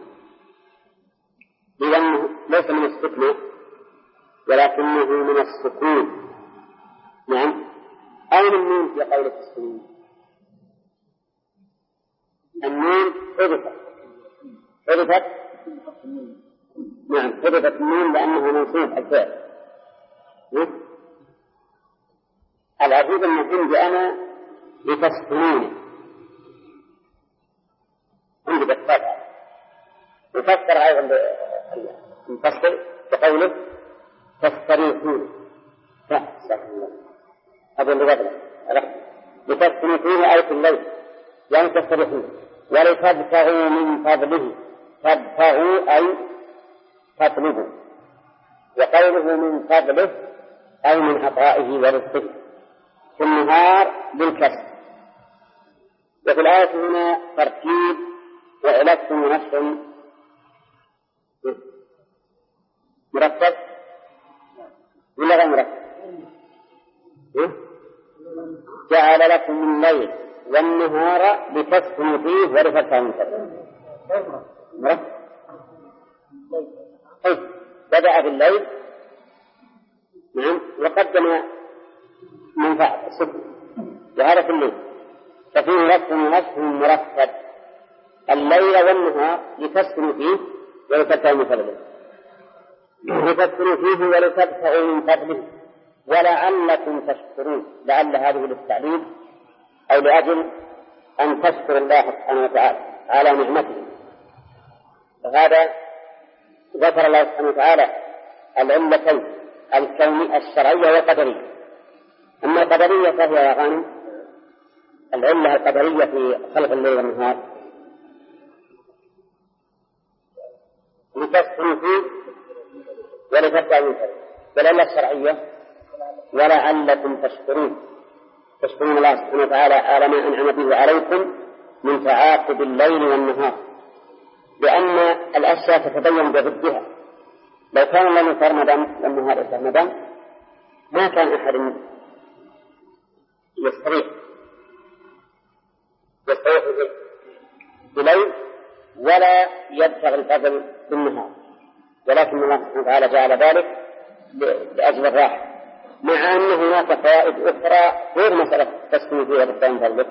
لأنه ليس من السكن ولكنه من السكون. نعم. أين النون في قول تسكنون؟ النون حذفت نعم حذفت النون لأنه منصوب الفعل. العجيب أن عندي أنا لتسكنون عندي بالفتح، يفسر أيضا المفسر بقوله تستريحون، هذا اللي قبله لتسكنوا فيه أي في الليل يعني تستريحون، ولتبتغوا من فضله، تبتغوا أي تطلبوا، وقوله من فضله أي من عطائه ورزقه في النهار بالكسر. وفي الآية هنا ترتيب وعلة ونفس مرتب ولا غير مرتب؟ جعل لكم الليل والنهار لتسكنوا فيه ولتبتغوا من فضله. بدأ بالليل نعم وقدم منفعة السكن، وهذا في الليل، ففيه لفظ ونفس مرتب الليل والنهار لتسكنوا فيه ولتبتغوا من فضله، لتسكنوا فيه ولتبتغوا من فضله ولعلكم تشكرون. لعل هذه للتعليل أو لأجل أن تشكر الله سبحانه وتعالى على نعمته. وهذا ذكر الله سبحانه وتعالى العلتين الكونية الشرعية والقدرية. أما القدرية فهي يا غانم العلة القدرية في خلق الليل والنهار لتسكنوا فيه ولتبتغوا من فضله، والعلة الشرعية ولعلكم تشكرون، تشكرون الله سبحانه وتعالى على ما أنعم به عليكم من تعاقب الليل والنهار، لأن الأشياء تتبين بضدها. لو كان الليل سرمدا والنهار سرمدا ما كان أحد يستريح بالليل ولا يبتغي الفضل بالنهار، ولكن الله سبحانه وتعالى جعل ذلك لأجل الراحة، مع أن هناك فوائد أخرى غير مسألة تسكن فيها بالتالي فضله.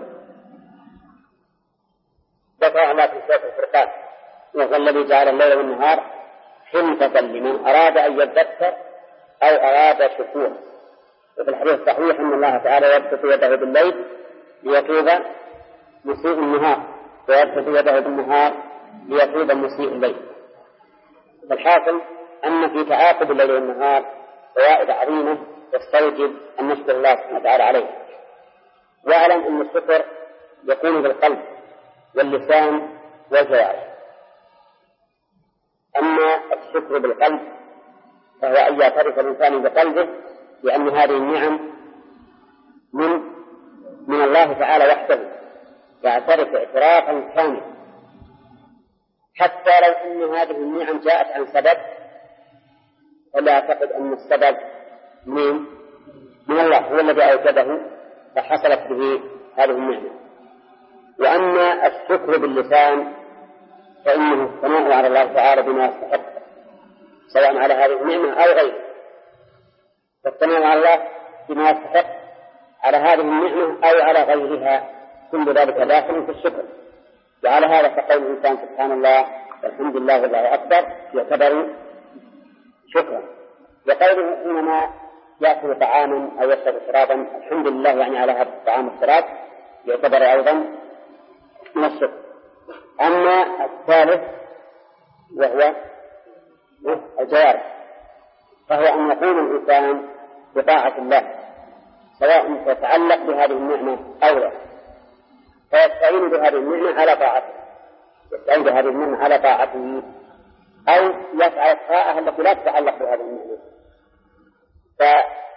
ذكر الله في سورة الفرقان وهو الذي جعل الليل والنهار خلفة لمن أراد أن يذكر أو أراد شكورا. وفي الحديث الصحيح أن الله تعالى يبسط يده بالليل ليتوب مسيء النهار، ويبسط يده بالنهار ليتوب مسيء الليل. فالحاصل أن في تعاقب الليل والنهار فوائد عظيمة تستوجب أن نشكر الله سبحانه وتعالى عليه. واعلم أن الشكر يكون بالقلب واللسان والجوارح. أما الشكر بالقلب فهو أن يعترف الإنسان بقلبه بأن هذه النعم من الله تعالى وحده، يعترف اعترافا كاملا، حتى لو أن هذه النعم جاءت عن سبب فلا أعتقد أن السبب من الله هو الذي أوجده فحصلت به هذه النعمة. وأما الشكر باللسان فإنه الثناء على الله تعالى بما يستحق سواء على هذه النعمة أو غيرها. فالثناء على الله بما يستحق على هذه النعمة أو على غيرها كل ذلك داخل في الشكر. وعلى هذا فقول الإنسان سبحان الله والحمد لله والله أكبر يعتبر شكرا. وقوله حينما يأكل طعاما أو يشرب شرابا الحمد لله يعني على هذا الطعام والشراب يعتبر أيضا من الشكر. أما الثالث وهو الجوارح فهو أن يقوم الإنسان بطاعة الله سواء تتعلق بهذه النعمة أو لا، فيستعين بهذه النعمة على طاعته، يستعين بهذه النعمة على طاعته أو يفعل الطاعة التي لا تتعلق بهذه النعمة.